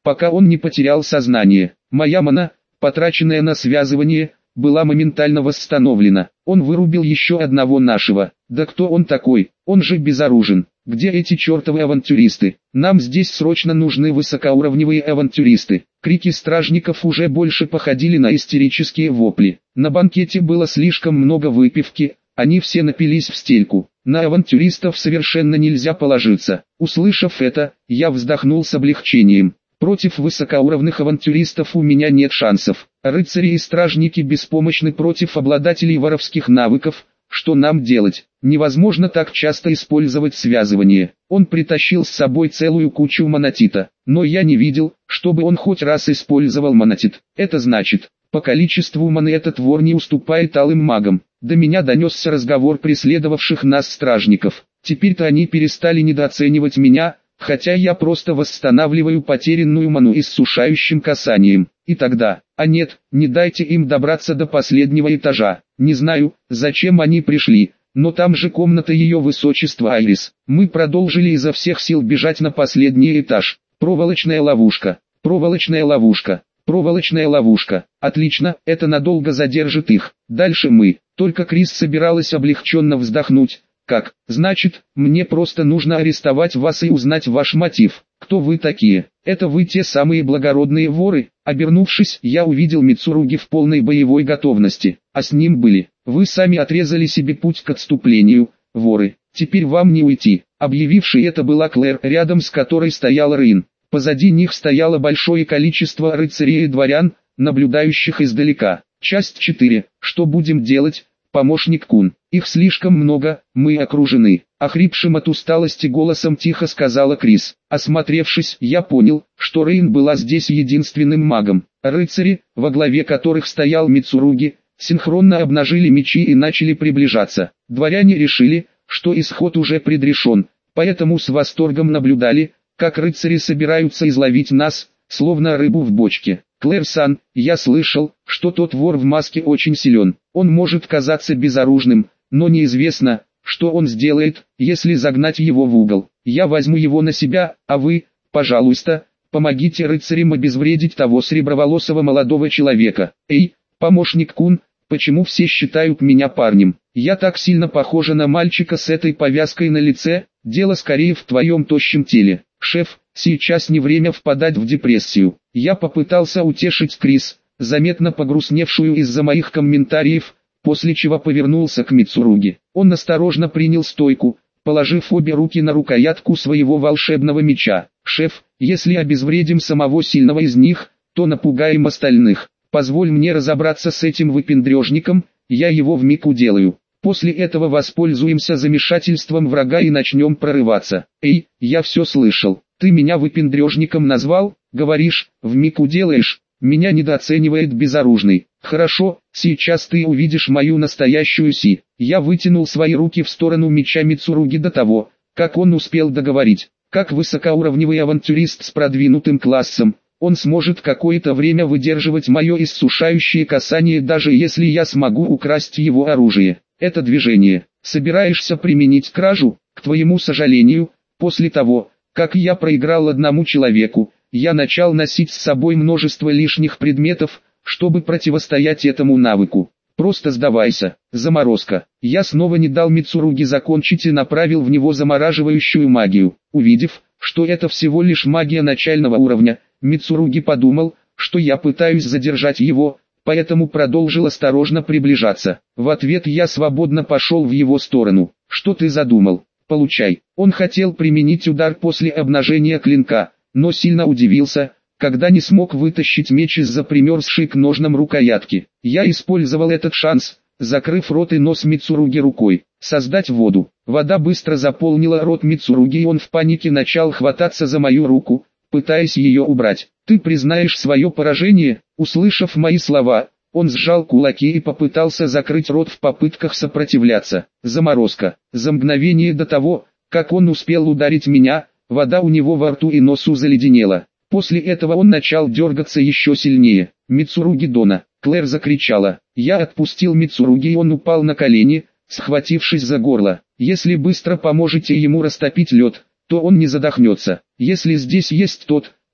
пока он не потерял сознание. Моя мана, потраченная на связывание, была моментально восстановлена. Он вырубил еще одного нашего. Да кто он такой? Он же безоружен. Где эти чертовы авантюристы? Нам здесь срочно нужны высокоуровневые авантюристы. Крики стражников уже больше походили на истерические вопли. На банкете было слишком много выпивки, они все напились в стельку. На авантюристов совершенно нельзя положиться. Услышав это, я вздохнул с облегчением. Против высокоуровневых авантюристов у меня нет шансов. Рыцари и стражники беспомощны против обладателей воровских навыков. Что нам делать? Невозможно так часто использовать связывание. Он притащил с собой целую кучу монотита, но я не видел, чтобы он хоть раз использовал монотит. Это значит, по количеству маны этот вор не уступает алым магам. До меня донесся разговор преследовавших нас стражников. Теперь-то они перестали недооценивать меня, хотя я просто восстанавливаю потерянную ману иссушающим касанием. И тогда, а нет, не дайте им добраться до последнего этажа. Не знаю, зачем они пришли, но там же комната ее высочества Айрис. Мы продолжили изо всех сил бежать на последний этаж. Проволочная ловушка, проволочная ловушка, проволочная ловушка. Отлично, это надолго задержит их. Дальше мы. Только Крис собиралась облегченно вздохнуть. Как? Значит, мне просто нужно арестовать вас и узнать ваш мотив. Кто вы такие? Это вы те самые благородные воры? Обернувшись, я увидел Мицуруги в полной боевой готовности, а с ним были. Вы сами отрезали себе путь к отступлению, воры. Теперь вам не уйти. Объявившей это была Клэр, рядом с которой стоял Рейн. Позади них стояло большое количество рыцарей и дворян, наблюдающих издалека. Часть 4. Что будем делать, помощник Кун? Их слишком много, мы окружены. Охрипшим от усталости голосом тихо сказала Крис. Осмотревшись, я понял, что Рейн была здесь единственным магом. Рыцари, во главе которых стоял Мицуруги, синхронно обнажили мечи и начали приближаться. Дворяне решили, что исход уже предрешен, поэтому с восторгом наблюдали, как рыцари собираются изловить нас, словно рыбу в бочке. Клэр-сан, я слышал, что тот вор в маске очень силен. Он может казаться безоружным, но неизвестно, что он сделает, если загнать его в угол. Я возьму его на себя, а вы, пожалуйста, помогите рыцарям обезвредить того среброволосого молодого человека. Эй, помощник Кун, почему все считают меня парнем? Я так сильно похожа на мальчика с этой повязкой на лице, дело скорее в твоем тощем теле. Шеф, сейчас не время впадать в депрессию. Я попытался утешить Крис, заметно погрустневшую из-за моих комментариев, после чего повернулся к Мицуруги. Он осторожно принял стойку, положив обе руки на рукоятку своего волшебного меча. «Шеф, если обезвредим самого сильного из них, то напугаем остальных. Позволь мне разобраться с этим выпендрежником, я его вмиг уделаю. После этого воспользуемся замешательством врага и начнем прорываться». «Эй, я все слышал. Ты меня выпендрежником назвал? Говоришь, вмиг уделаешь? Меня недооценивает безоружный. Хорошо, сейчас ты увидишь мою настоящую Си». Я вытянул свои руки в сторону меча Мицуруги до того, как он успел договорить. Как высокоуровневый авантюрист с продвинутым классом, он сможет какое-то время выдерживать мое иссушающее касание, даже если я смогу украсть его оружие. Это движение. Собираешься применить кражу? К твоему сожалению, после того, как я проиграл одному человеку, я начал носить с собой множество лишних предметов, чтобы противостоять этому навыку. Просто сдавайся. Заморозка. Я снова не дал Мицуруги закончить и направил в него замораживающую магию. Увидев, что это всего лишь магия начального уровня, Мицуруги подумал, что я пытаюсь задержать его, поэтому продолжил осторожно приближаться. В ответ я свободно пошел в его сторону. «Что ты задумал? Получай». Он хотел применить удар после обнажения клинка, но сильно удивился, когда не смог вытащить меч из-за примерзшей к ножнам рукоятки. Я использовал этот шанс, закрыв рот и нос Мицуруги рукой. Создать воду. Вода быстро заполнила рот Мицуруги, и он в панике начал хвататься за мою руку, пытаясь ее убрать. «Ты признаешь свое поражение?» Услышав мои слова, он сжал кулаки и попытался закрыть рот в попытках сопротивляться. Заморозка. За мгновение до того, как он успел ударить меня, вода у него во рту и носу заледенела. После этого он начал дергаться еще сильнее. «Мицуруги Дона!» Клэр закричала. Я отпустил Мицуруги, и он упал на колени, схватившись за горло. «Если быстро поможете ему растопить лед, то он не задохнется. Если здесь есть тот,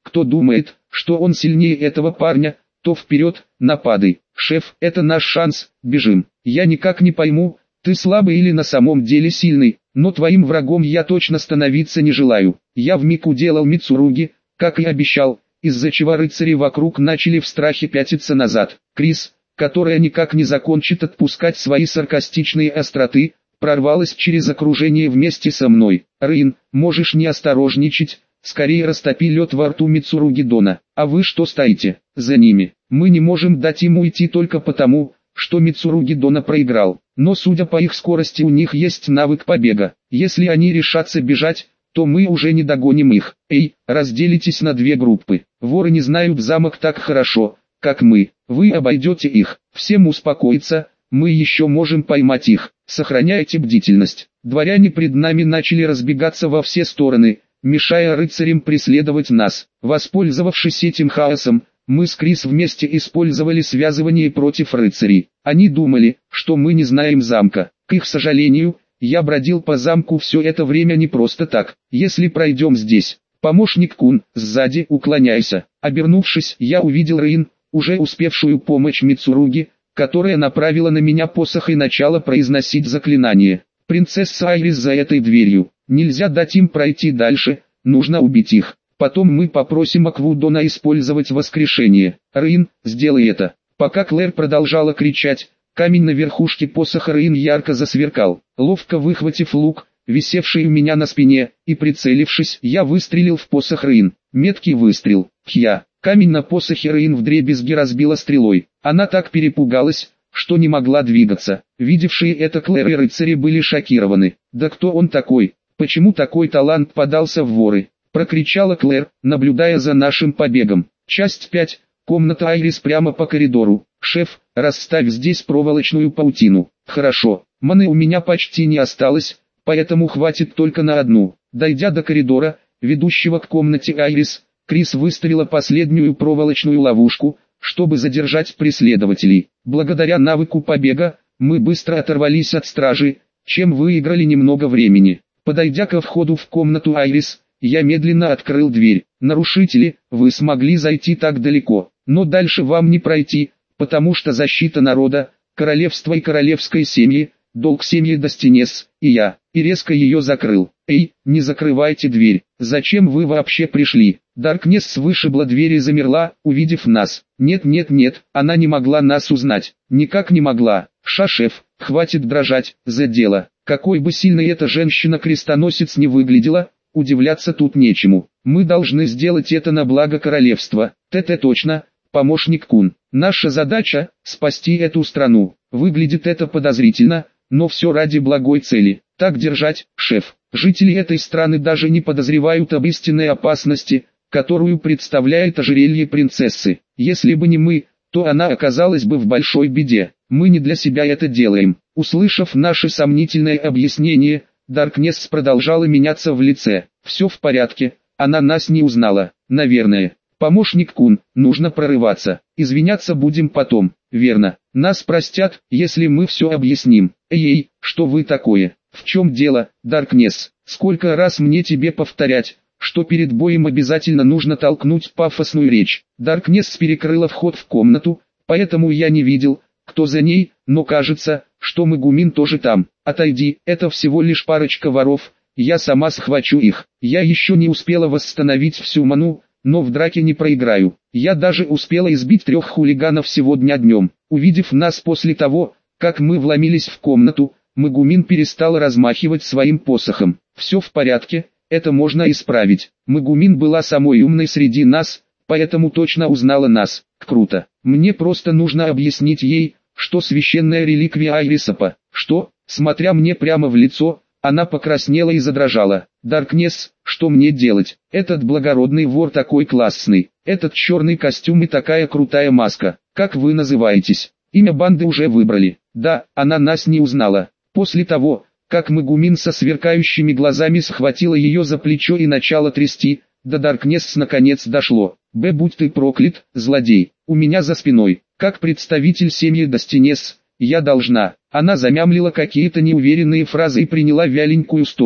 Кто думает, что он сильнее этого парня, то вперед, нападай. Шеф, это наш шанс, бежим. Я никак не пойму, ты слабый или на самом деле сильный, но твоим врагом я точно становиться не желаю. Я вмиг уделал Мицуруги, как и обещал, из-за чего рыцари вокруг начали в страхе пятиться назад. Крис, которая никак не закончит отпускать свои саркастичные остроты, прорвалась через окружение вместе со мной. Рейн, можешь не осторожничать, скорее растопи лед во рту Мицуруги Дона. А вы что стоите? За ними. Мы не можем дать им уйти только потому, что Мицуруги Дона проиграл. Но судя по их скорости у них есть навык побега. Если они решатся бежать, то мы уже не догоним их. Эй, разделитесь на две группы. Воры не знают замок так хорошо, как мы. Вы обойдете их. Всем успокоиться, мы еще можем поймать их. Сохраняйте бдительность. Дворяне пред нами начали разбегаться во все стороны, мешая рыцарям преследовать нас. Воспользовавшись этим хаосом, мы с Крис вместе использовали связывание против рыцарей. Они думали, что мы не знаем замка. К их сожалению, я бродил по замку все это время не просто так. Если пройдем здесь, помощник Кун, сзади уклоняйся. Обернувшись, я увидел Рейн, уже успевшую помочь Мицуруги, которая направила на меня посох и начала произносить заклинание. Принцесса Айрис за этой дверью. Нельзя дать им пройти дальше, нужно убить их. Потом мы попросим Аквудона использовать воскрешение. Рейн, сделай это. Пока Клэр продолжала кричать, камень на верхушке посоха Рейн ярко засверкал. Ловко выхватив лук, висевший у меня на спине, и прицелившись, я выстрелил в посох Рейн. Меткий выстрел. Хья. Камень на посохе Рейн вдребезги разбила стрелой. Она так перепугалась, что не могла двигаться. Видевшие это Клэр и рыцари были шокированы. Да кто он такой? Почему такой талант подался в воры? Прокричала Клэр, наблюдая за нашим побегом. Часть 5. Комната Айрис прямо по коридору. Шеф, расставь здесь проволочную паутину. Хорошо. Маны у меня почти не осталось, поэтому хватит только на одну. Дойдя до коридора, ведущего к комнате Айрис, Крис выставила последнюю проволочную ловушку, чтобы задержать преследователей. Благодаря навыку побега, мы быстро оторвались от стражи, чем выиграли немного времени. Подойдя ко входу в комнату Айрис, я медленно открыл дверь. Нарушители, вы смогли зайти так далеко, но дальше вам не пройти, потому что защита народа, королевства и королевской семьи, долг семьи Достинес, и я, и резко ее закрыл. Эй, не закрывайте дверь, зачем вы вообще пришли? Даркнесс вышибла дверь и замерла, увидев нас. Нет, она не могла нас узнать, никак не могла. Шеф, хватит дрожать, за дело. Какой бы сильной эта женщина-крестоносец не выглядела, удивляться тут нечему. Мы должны сделать это на благо королевства. Точно, помощник Кун. Наша задача – спасти эту страну. Выглядит это подозрительно, но все ради благой цели. Так держать, шеф. Жители этой страны даже не подозревают об истинной опасности, которую представляет ожерелье принцессы. Если бы не мы, то она оказалась бы в большой беде. Мы не для себя это делаем. Услышав наше сомнительное объяснение, Даркнесс продолжала меняться в лице. Все в порядке, она нас не узнала, наверное. Помощник Кун, нужно прорываться. Извиняться будем потом, верно. Нас простят, если мы все объясним. Эй, что вы такое? В чем дело, Даркнесс? Сколько раз мне тебе повторять, что перед боем обязательно нужно толкнуть пафосную речь. Даркнесс перекрыла вход в комнату, поэтому я не видел, кто за ней, но кажется, что Мегумин тоже там. Отойди, это всего лишь парочка воров, я сама схвачу их. Я еще не успела восстановить всю ману, но в драке не проиграю. Я даже успела избить 3 хулиганов сегодня днем. Увидев нас после того, как мы вломились в комнату, Мегумин перестал размахивать своим посохом. Все в порядке, это можно исправить. Мегумин была самой умной среди нас, поэтому точно узнала нас. Круто. Мне просто нужно объяснить ей, что священная реликвия Айрисапа. Что? Смотря мне прямо в лицо, она покраснела и задрожала. Даркнесс, что мне делать? Этот благородный вор такой классный. Этот черный костюм и такая крутая маска. Как вы называетесь? Имя банды уже выбрали. Да, она нас не узнала. После того, как Мегумин со сверкающими глазами схватила ее за плечо и начала трясти, до Даркнесс наконец дошло. Будь ты проклят, злодей, у меня за спиной. Как представитель семьи Достинес, я должна. Она замямлила какие-то неуверенные фразы и приняла вяленькую стойку.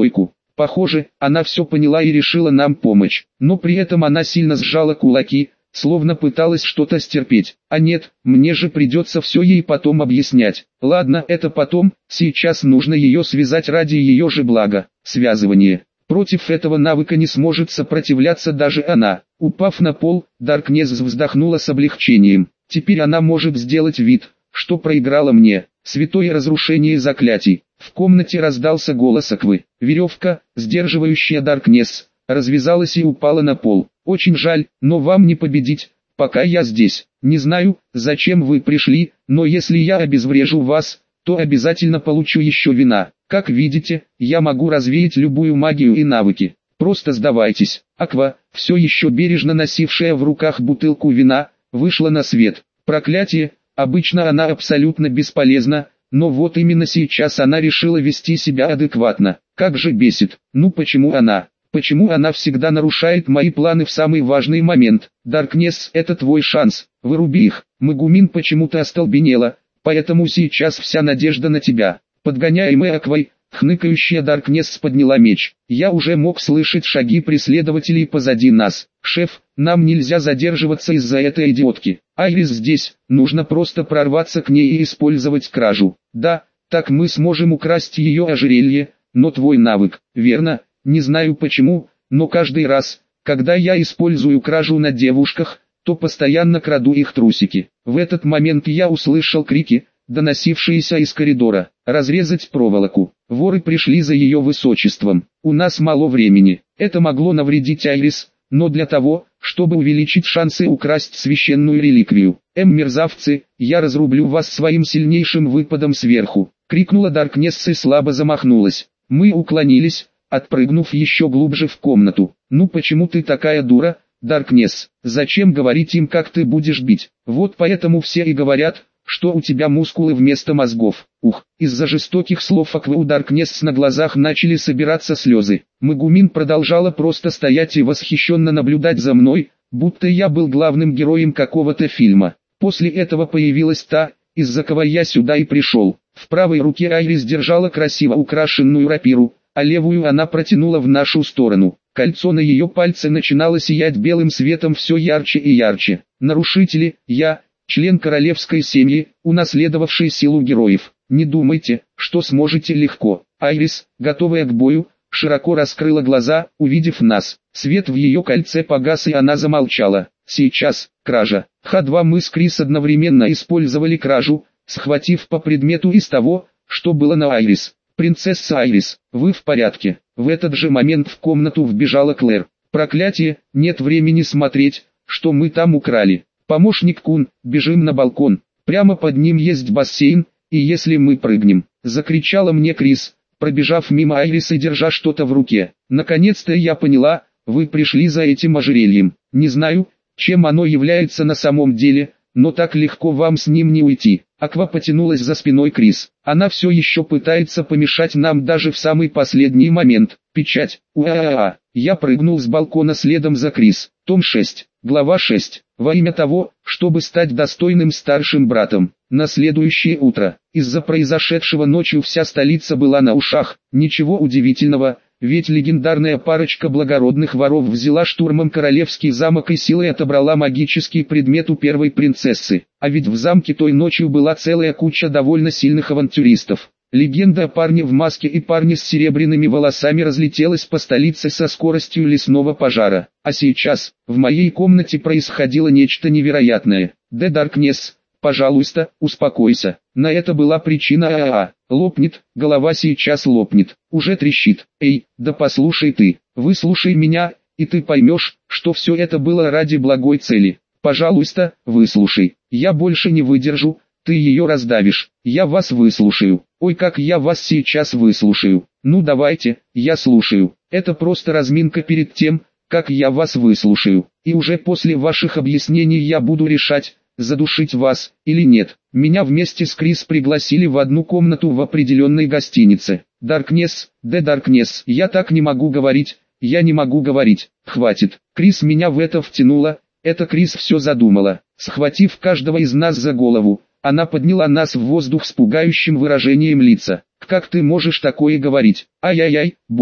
Похоже, она все поняла и решила нам помочь, но при этом она сильно сжала кулаки, словно пыталась что-то стерпеть. А нет, мне же придется все ей потом объяснять. Ладно, это потом, сейчас нужно ее связать ради ее же блага. Связывание. Против этого навыка не сможет сопротивляться даже она. Упав на пол, Даркнесс вздохнула с облегчением. Теперь она может сделать вид, что проиграла мне. Святое разрушение заклятий. В комнате раздался голос Аквы. Веревка, сдерживающая Даркнесс, развязалась и упала на пол. Очень жаль, но вам не победить, пока я здесь. Не знаю, зачем вы пришли, но если я обезврежу вас, то обязательно получу еще вина. Как видите, я могу развеять любую магию и навыки. Просто сдавайтесь. Аква, все еще бережно носившая в руках бутылку вина, вышла на свет. Проклятие, обычно она абсолютно бесполезна, но вот именно сейчас она решила вести себя адекватно. Как же бесит. Ну почему она? Почему она всегда нарушает мои планы в самый важный момент? Даркнесс, это твой шанс, выруби их. Магумин почему-то остолбенела, поэтому сейчас вся надежда на тебя. Подгоняемая Аквой, хныкающая Даркнесс подняла меч. Я уже мог слышать шаги преследователей позади нас. Шеф, нам нельзя задерживаться из-за этой идиотки. Айрис здесь, нужно просто прорваться к ней и использовать кражу. Да, так мы сможем украсть ее ожерелье, но твой навык, верно? Не знаю почему, но каждый раз, когда я использую кражу на девушках, то постоянно краду их трусики. В этот момент я услышал крики, доносившиеся из коридора. Разрезать проволоку. Воры пришли за ее высочеством. У нас мало времени. Это могло навредить Айрис, но для того, чтобы увеличить шансы украсть священную реликвию. Мерзавцы, я разрублю вас своим сильнейшим выпадом сверху. Крикнула Даркнесс и слабо замахнулась. Мы уклонились, отпрыгнув еще глубже в комнату. Ну почему ты такая дура, Даркнесс? Зачем говорить им, как ты будешь бить? Вот поэтому все и говорят, что у тебя мускулы вместо мозгов. Ух, из-за жестоких слов Аквы у Даркнесс на глазах начали собираться слезы. Магумин продолжала просто стоять и восхищенно наблюдать за мной, будто я был главным героем какого-то фильма. После этого появилась та, из-за кого я сюда и пришел. В правой руке Айрис держала красиво украшенную рапиру, а левую она протянула в нашу сторону. Кольцо на ее пальце начинало сиять белым светом все ярче и ярче. Нарушители, я, член королевской семьи, унаследовавший силу героев. Не думайте, что сможете легко. Айрис, готовая к бою, широко раскрыла глаза, увидев нас. Свет в ее кольце погас и она замолчала. Сейчас, кража. Х2 мы с Крис одновременно использовали кражу, схватив по предмету из того, что было на Айрис. «Принцесса Айрис, вы в порядке?» В этот же момент в комнату вбежала Клэр. «Проклятие, нет времени смотреть, что мы там украли. Помощник Кун, бежим на балкон. Прямо под ним есть бассейн, и если мы прыгнем», закричала мне Крис, пробежав мимо Айрис и держа что-то в руке. «Наконец-то я поняла, вы пришли за этим ожерельем. Не знаю, чем оно является на самом деле, но так легко вам с ним не уйти». Аква потянулась за спиной Крис. Она все еще пытается помешать нам даже в самый последний момент. Печать. Уа-а-а. Я прыгнул с балкона следом за Крис. Том 6. Глава 6. Во имя того, чтобы стать достойным старшим братом. На следующее утро. Из-за произошедшего ночью вся столица была на ушах. Ничего удивительного, ведь легендарная парочка благородных воров взяла штурмом королевский замок и силой отобрала магический предмет у первой принцессы. А ведь в замке той ночью была целая куча довольно сильных авантюристов. Легенда о парне в маске и парне с серебряными волосами разлетелась по столице со скоростью лесного пожара. А сейчас, в моей комнате происходило нечто невероятное. Даркнесс, пожалуйста, успокойся. На это была причина. Лопнет, голова сейчас лопнет, уже трещит. Эй, да послушай ты, выслушай меня, и ты поймешь, что все это было ради благой цели. Пожалуйста, выслушай, я больше не выдержу, ты ее раздавишь, я вас выслушаю. Ой, как я вас сейчас выслушаю. Ну давайте, я слушаю. Это просто разминка перед тем, как я вас выслушаю. И уже после ваших объяснений я буду решать, задушить вас или нет. Меня вместе с Крис пригласили в одну комнату в определенной гостинице. Даркнесс, Даркнесс, я так не могу говорить, я не могу говорить. Хватит. Крис меня в это втянула, это Крис все задумала. Схватив каждого из нас за голову, она подняла нас в воздух с пугающим выражением лица. Как ты можешь такое говорить? Ай-яй-яй, больно.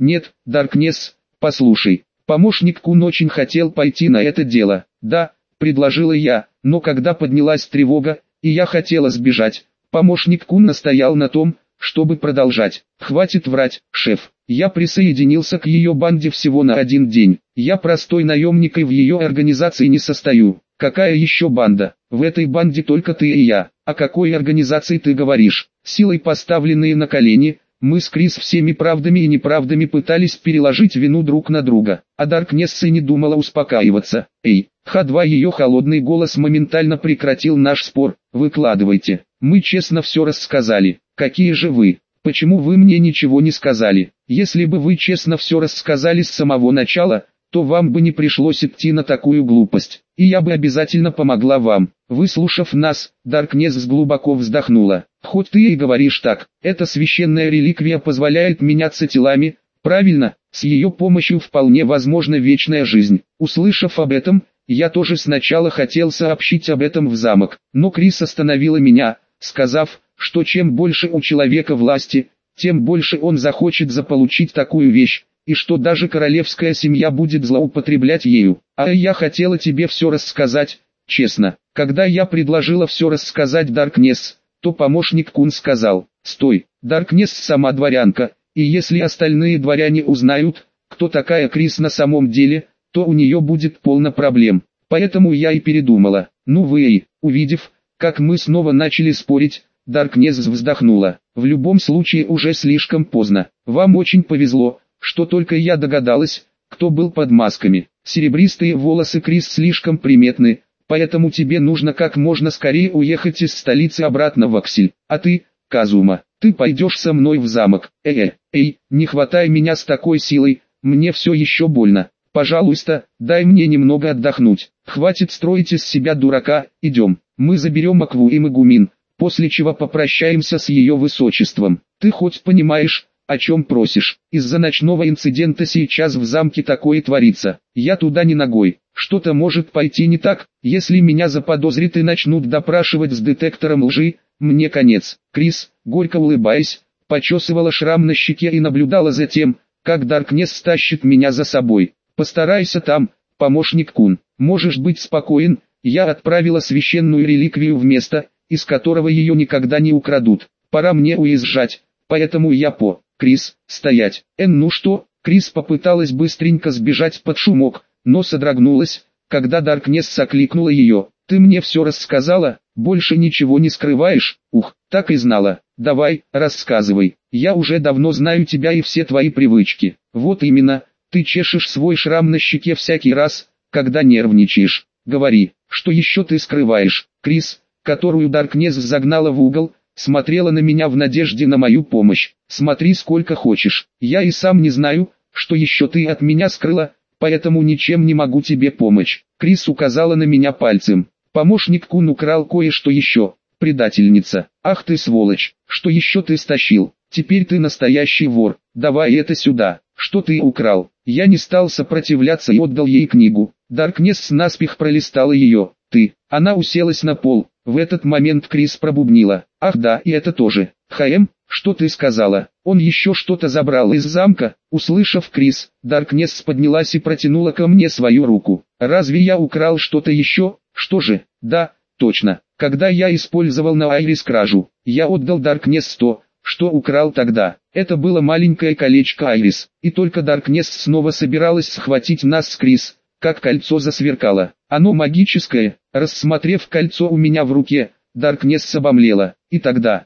Нет, Даркнесс, послушай. Помощник Кун очень хотел пойти на это дело. Да, предложила я, но когда поднялась тревога, и я хотела сбежать, помощник Кун настоял на том, чтобы продолжать. Хватит врать, шеф. Я присоединился к ее банде всего на 1 день. Я простой наемник и в ее организации не состою. Какая еще банда? В этой банде только ты и я. О какой организации ты говоришь? Силой поставленные на колени, мы с Крис всеми правдами и неправдами пытались переложить вину друг на друга. А Даркнесс и не думала успокаиваться. Эй, Х2, ее холодный голос моментально прекратил наш спор. Выкладывайте. Мы честно все рассказали. Какие же вы? Почему вы мне ничего не сказали? Если бы вы честно все рассказали с самого начала, то вам бы не пришлось идти на такую глупость, и я бы обязательно помогла вам. Выслушав нас, Даркнесс глубоко вздохнула. Хоть ты и говоришь так, эта священная реликвия позволяет меняться телами, правильно, с ее помощью вполне возможна вечная жизнь. Услышав об этом, я тоже сначала хотел сообщить об этом в замок, но Крис остановила меня, сказав, что чем больше у человека власти, тем больше он захочет заполучить такую вещь, и что даже королевская семья будет злоупотреблять ею. А я хотела тебе все рассказать, честно. Когда я предложила все рассказать Даркнесс, то помощник Кун сказал: «Стой, Даркнесс сама дворянка, и если остальные дворяне узнают, кто такая Крис на самом деле, то у нее будет полно проблем». Поэтому я и передумала. Ну вы и, увидев, как мы снова начали спорить, Даркнесс вздохнула. В любом случае уже слишком поздно. Вам очень повезло, что только я догадалась, кто был под масками. Серебристые волосы Крис слишком приметны, поэтому тебе нужно как можно скорее уехать из столицы обратно в Аксель. А ты, Казума, ты пойдешь со мной в замок. Эй, не хватай меня с такой силой, мне все еще больно. Пожалуйста, дай мне немного отдохнуть. Хватит строить из себя дурака, идем. Мы заберем Акву и Магумин, после чего попрощаемся с ее высочеством. Ты хоть понимаешь, о чем просишь? Из-за ночного инцидента сейчас в замке такое творится. Я туда не ногой. Что-то может пойти не так, если меня заподозрят и начнут допрашивать с детектором лжи, мне конец. Крис, горько улыбаясь, почесывала шрам на щеке и наблюдала за тем, как Даркнесс тащит меня за собой. Постарайся там, помощник Кун. Можешь быть спокоен, я отправила священную реликвию в место, из которого ее никогда не украдут. Пора мне уезжать, поэтому я Крис, стоять. Ну что? Крис попыталась быстренько сбежать под шумок, но содрогнулась, когда Даркнесс окликнула ее. Ты мне все рассказала, больше ничего не скрываешь? Ух, так и знала. Давай, рассказывай. Я уже давно знаю тебя и все твои привычки. Вот именно, ты чешешь свой шрам на щеке всякий раз, когда нервничаешь. Говори, что еще ты скрываешь? Крис, которую Даркнесс загнала в угол, смотрела на меня в надежде на мою помощь. Смотри сколько хочешь, я и сам не знаю, что еще ты от меня скрыла, поэтому ничем не могу тебе помочь. Крис указала на меня пальцем. Помощник Кун украл кое-что еще. Предательница. Ах ты сволочь, что еще ты стащил? Теперь ты настоящий вор. Давай это сюда. Что ты украл? Я не стал сопротивляться и отдал ей книгу. Даркнесс наспех пролистала ее. Ты. Она уселась на пол. В этот момент Крис пробубнила. Ах да, и это тоже. Что ты сказала? Он еще что-то забрал из замка? Услышав Крис, Даркнесс поднялась и протянула ко мне свою руку. Разве я украл что-то еще? Что же? Да, точно. Когда я использовал на Айрис кражу, я отдал Даркнесс то, что украл тогда. Это было маленькое колечко Айрис. И только Даркнесс снова собиралась схватить нас с Крис, как кольцо засверкало. Оно магическое. Рассмотрев кольцо у меня в руке, Даркнесс обомлела. И тогда,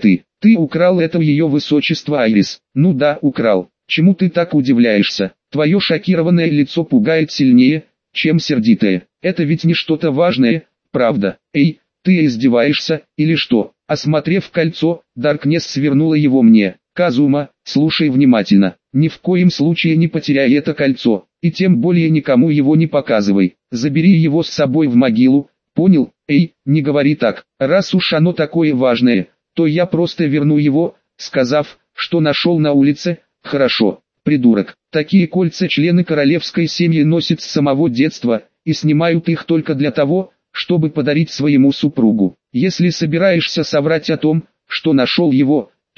ты украл это у ее высочества Айрис. Ну да, украл. Чему ты так удивляешься? Твое шокированное лицо пугает сильнее, чем сердитое. Это ведь не что-то важное, правда? Эй, ты издеваешься, или что? Осмотрев кольцо, Даркнесс свернула его мне. Казума, слушай внимательно. Ни в коем случае не потеряй это кольцо, и тем более никому его не показывай. Забери его с собой в могилу, понял? Эй, не говори так. Раз уж оно такое важное, то я просто верну его, сказав, что нашел на улице. Хорошо, придурок. Такие кольца члены королевской семьи носят с самого детства, и снимают их только для того, чтобы подарить своему супругу. Если собираешься соврать о том, что нашел его,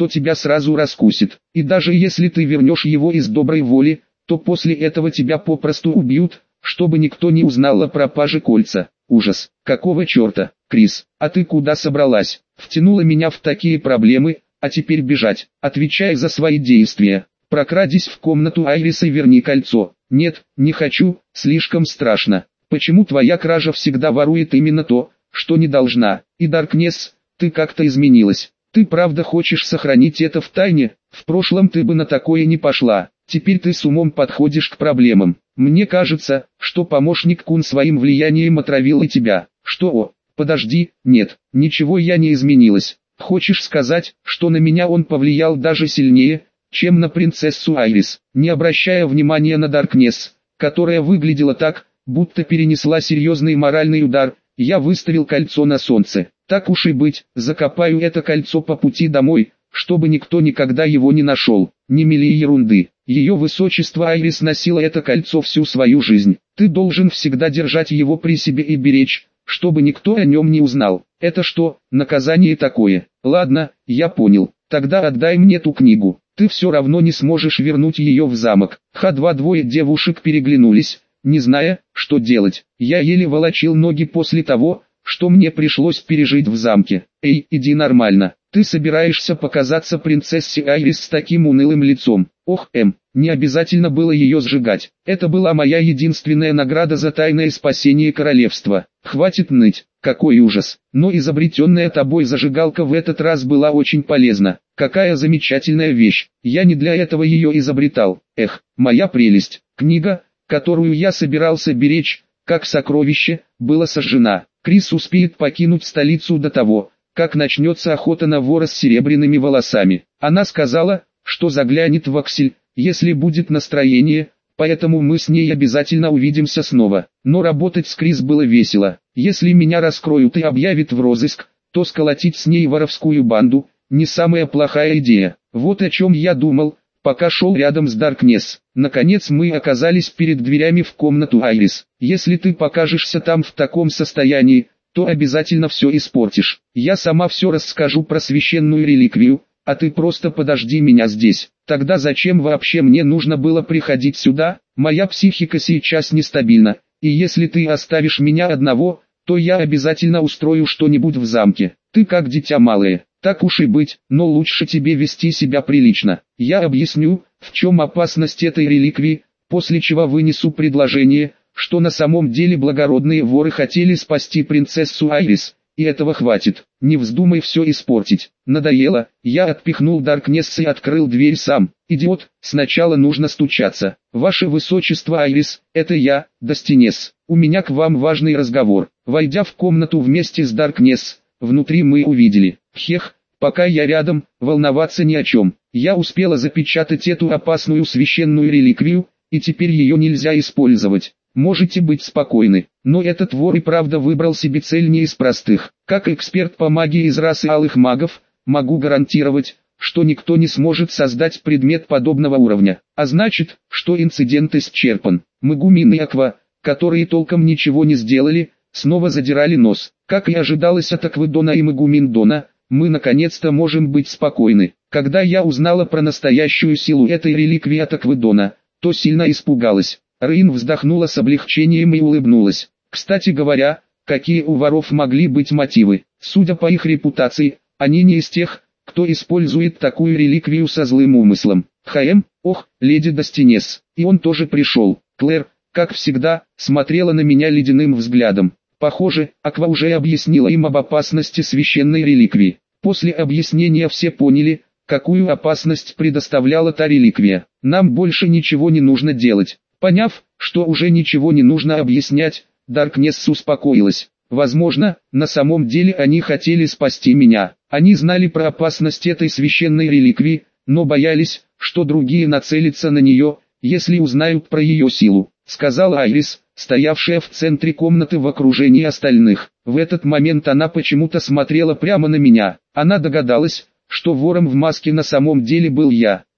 то тебя сразу раскусит. И даже если ты вернешь его из доброй воли, то после этого тебя попросту убьют, чтобы никто не узнал о пропаже кольца. Ужас. Какого черта, Крис? А ты куда собралась? Втянула меня в такие проблемы, а теперь бежать. Отвечай за свои действия. Прокрадись в комнату Айрис и верни кольцо. Нет, не хочу, слишком страшно. Почему твоя кража всегда ворует именно то, что не должна? И Даркнесс, ты как-то изменилась. Ты правда хочешь сохранить это в тайне? В прошлом ты бы на такое не пошла. Теперь ты с умом подходишь к проблемам. Мне кажется, что помощник Кун своим влиянием отравил и тебя. Что? Подожди, нет, ничего я не изменилась. Хочешь сказать, что на меня он повлиял даже сильнее, чем на принцессу Айрис? Не обращая внимания на Даркнесс, которая выглядела так, будто перенесла серьезный моральный удар, я выставил кольцо на солнце. Так уж и быть, закопаю это кольцо по пути домой, чтобы никто никогда его не нашел. Не мели ерунды. Ее высочество Айрис носила это кольцо всю свою жизнь. Ты должен всегда держать его при себе и беречь, чтобы никто о нем не узнал. Это что, наказание такое? Ладно, я понял. Тогда отдай мне ту книгу. Ты все равно не сможешь вернуть ее в замок. Двое девушек переглянулись, не зная, что делать. Я еле волочил ноги после того, что мне пришлось пережить в замке. Эй, иди нормально. Ты собираешься показаться принцессе Айрис с таким унылым лицом. Ох, не обязательно было ее сжигать. Это была моя единственная награда за тайное спасение королевства. Хватит ныть, какой ужас. Но изобретенная тобой зажигалка в этот раз была очень полезна. Какая замечательная вещь. Я не для этого ее изобретал. Эх, моя прелесть. Книга, которую я собирался беречь, как сокровище, была сожжена. Крис успеет покинуть столицу до того, как начнется охота на вора с серебряными волосами. Она сказала, что заглянет в Аксель, если будет настроение, поэтому мы с ней обязательно увидимся снова. Но работать с Крис было весело. Если меня раскроют и объявят в розыск, то сколотить с ней воровскую банду – не самая плохая идея. Вот о чем я думал, пока шел рядом с Даркнесс. Наконец мы оказались перед дверями в комнату Айрис. Если ты покажешься там в таком состоянии, то обязательно все испортишь. Я сама все расскажу про священную реликвию, а ты просто подожди меня здесь. Тогда зачем вообще мне нужно было приходить сюда? Моя психика сейчас нестабильна, и если ты оставишь меня одного, то я обязательно устрою что-нибудь в замке. Ты как дитя малое. Так уж и быть, но лучше тебе вести себя прилично. Я объясню, в чем опасность этой реликвии, после чего вынесу предложение, что на самом деле благородные воры хотели спасти принцессу Айрис, и этого хватит. Не вздумай все испортить. Надоело, я отпихнул Даркнесс и открыл дверь сам. Идиот, сначала нужно стучаться. Ваше высочество Айрис, это я, Достинес. У меня к вам важный разговор. Войдя в комнату вместе с Даркнесс, внутри мы увидели. Хех, пока я рядом, волноваться ни о чем. Я успела запечатать эту опасную священную реликвию, и теперь ее нельзя использовать. Можете быть спокойны, но этот вор и правда выбрал себе цель не из простых. Как эксперт по магии из расы алых магов, могу гарантировать, что никто не сможет создать предмет подобного уровня. А значит, что инцидент исчерпан. Мегумин и Аква, которые толком ничего не сделали, снова задирали нос. Как и ожидалось от Акведона и Мегуминдона, мы наконец-то можем быть спокойны. Когда я узнала про настоящую силу этой реликвии от Акведона, то сильно испугалась. Рейн вздохнула с облегчением и улыбнулась. Кстати говоря, какие у воров могли быть мотивы? Судя по их репутации, они не из тех, кто использует такую реликвию со злым умыслом. Ох, леди Достинес. И он тоже пришел. Клэр, как всегда, смотрела на меня ледяным взглядом. Похоже, Аква уже объяснила им об опасности священной реликвии. После объяснения все поняли, какую опасность предоставляла та реликвия. Нам больше ничего не нужно делать. Поняв, что уже ничего не нужно объяснять, Даркнесс успокоилась. Возможно, на самом деле они хотели спасти меня. Они знали про опасность этой священной реликвии, но боялись, что другие нацелятся на нее, если узнают про ее силу, сказала Айрис, стоявшая в центре комнаты в окружении остальных. В этот момент она почему-то смотрела прямо на меня. Она догадалась, что вором в маске на самом деле был я.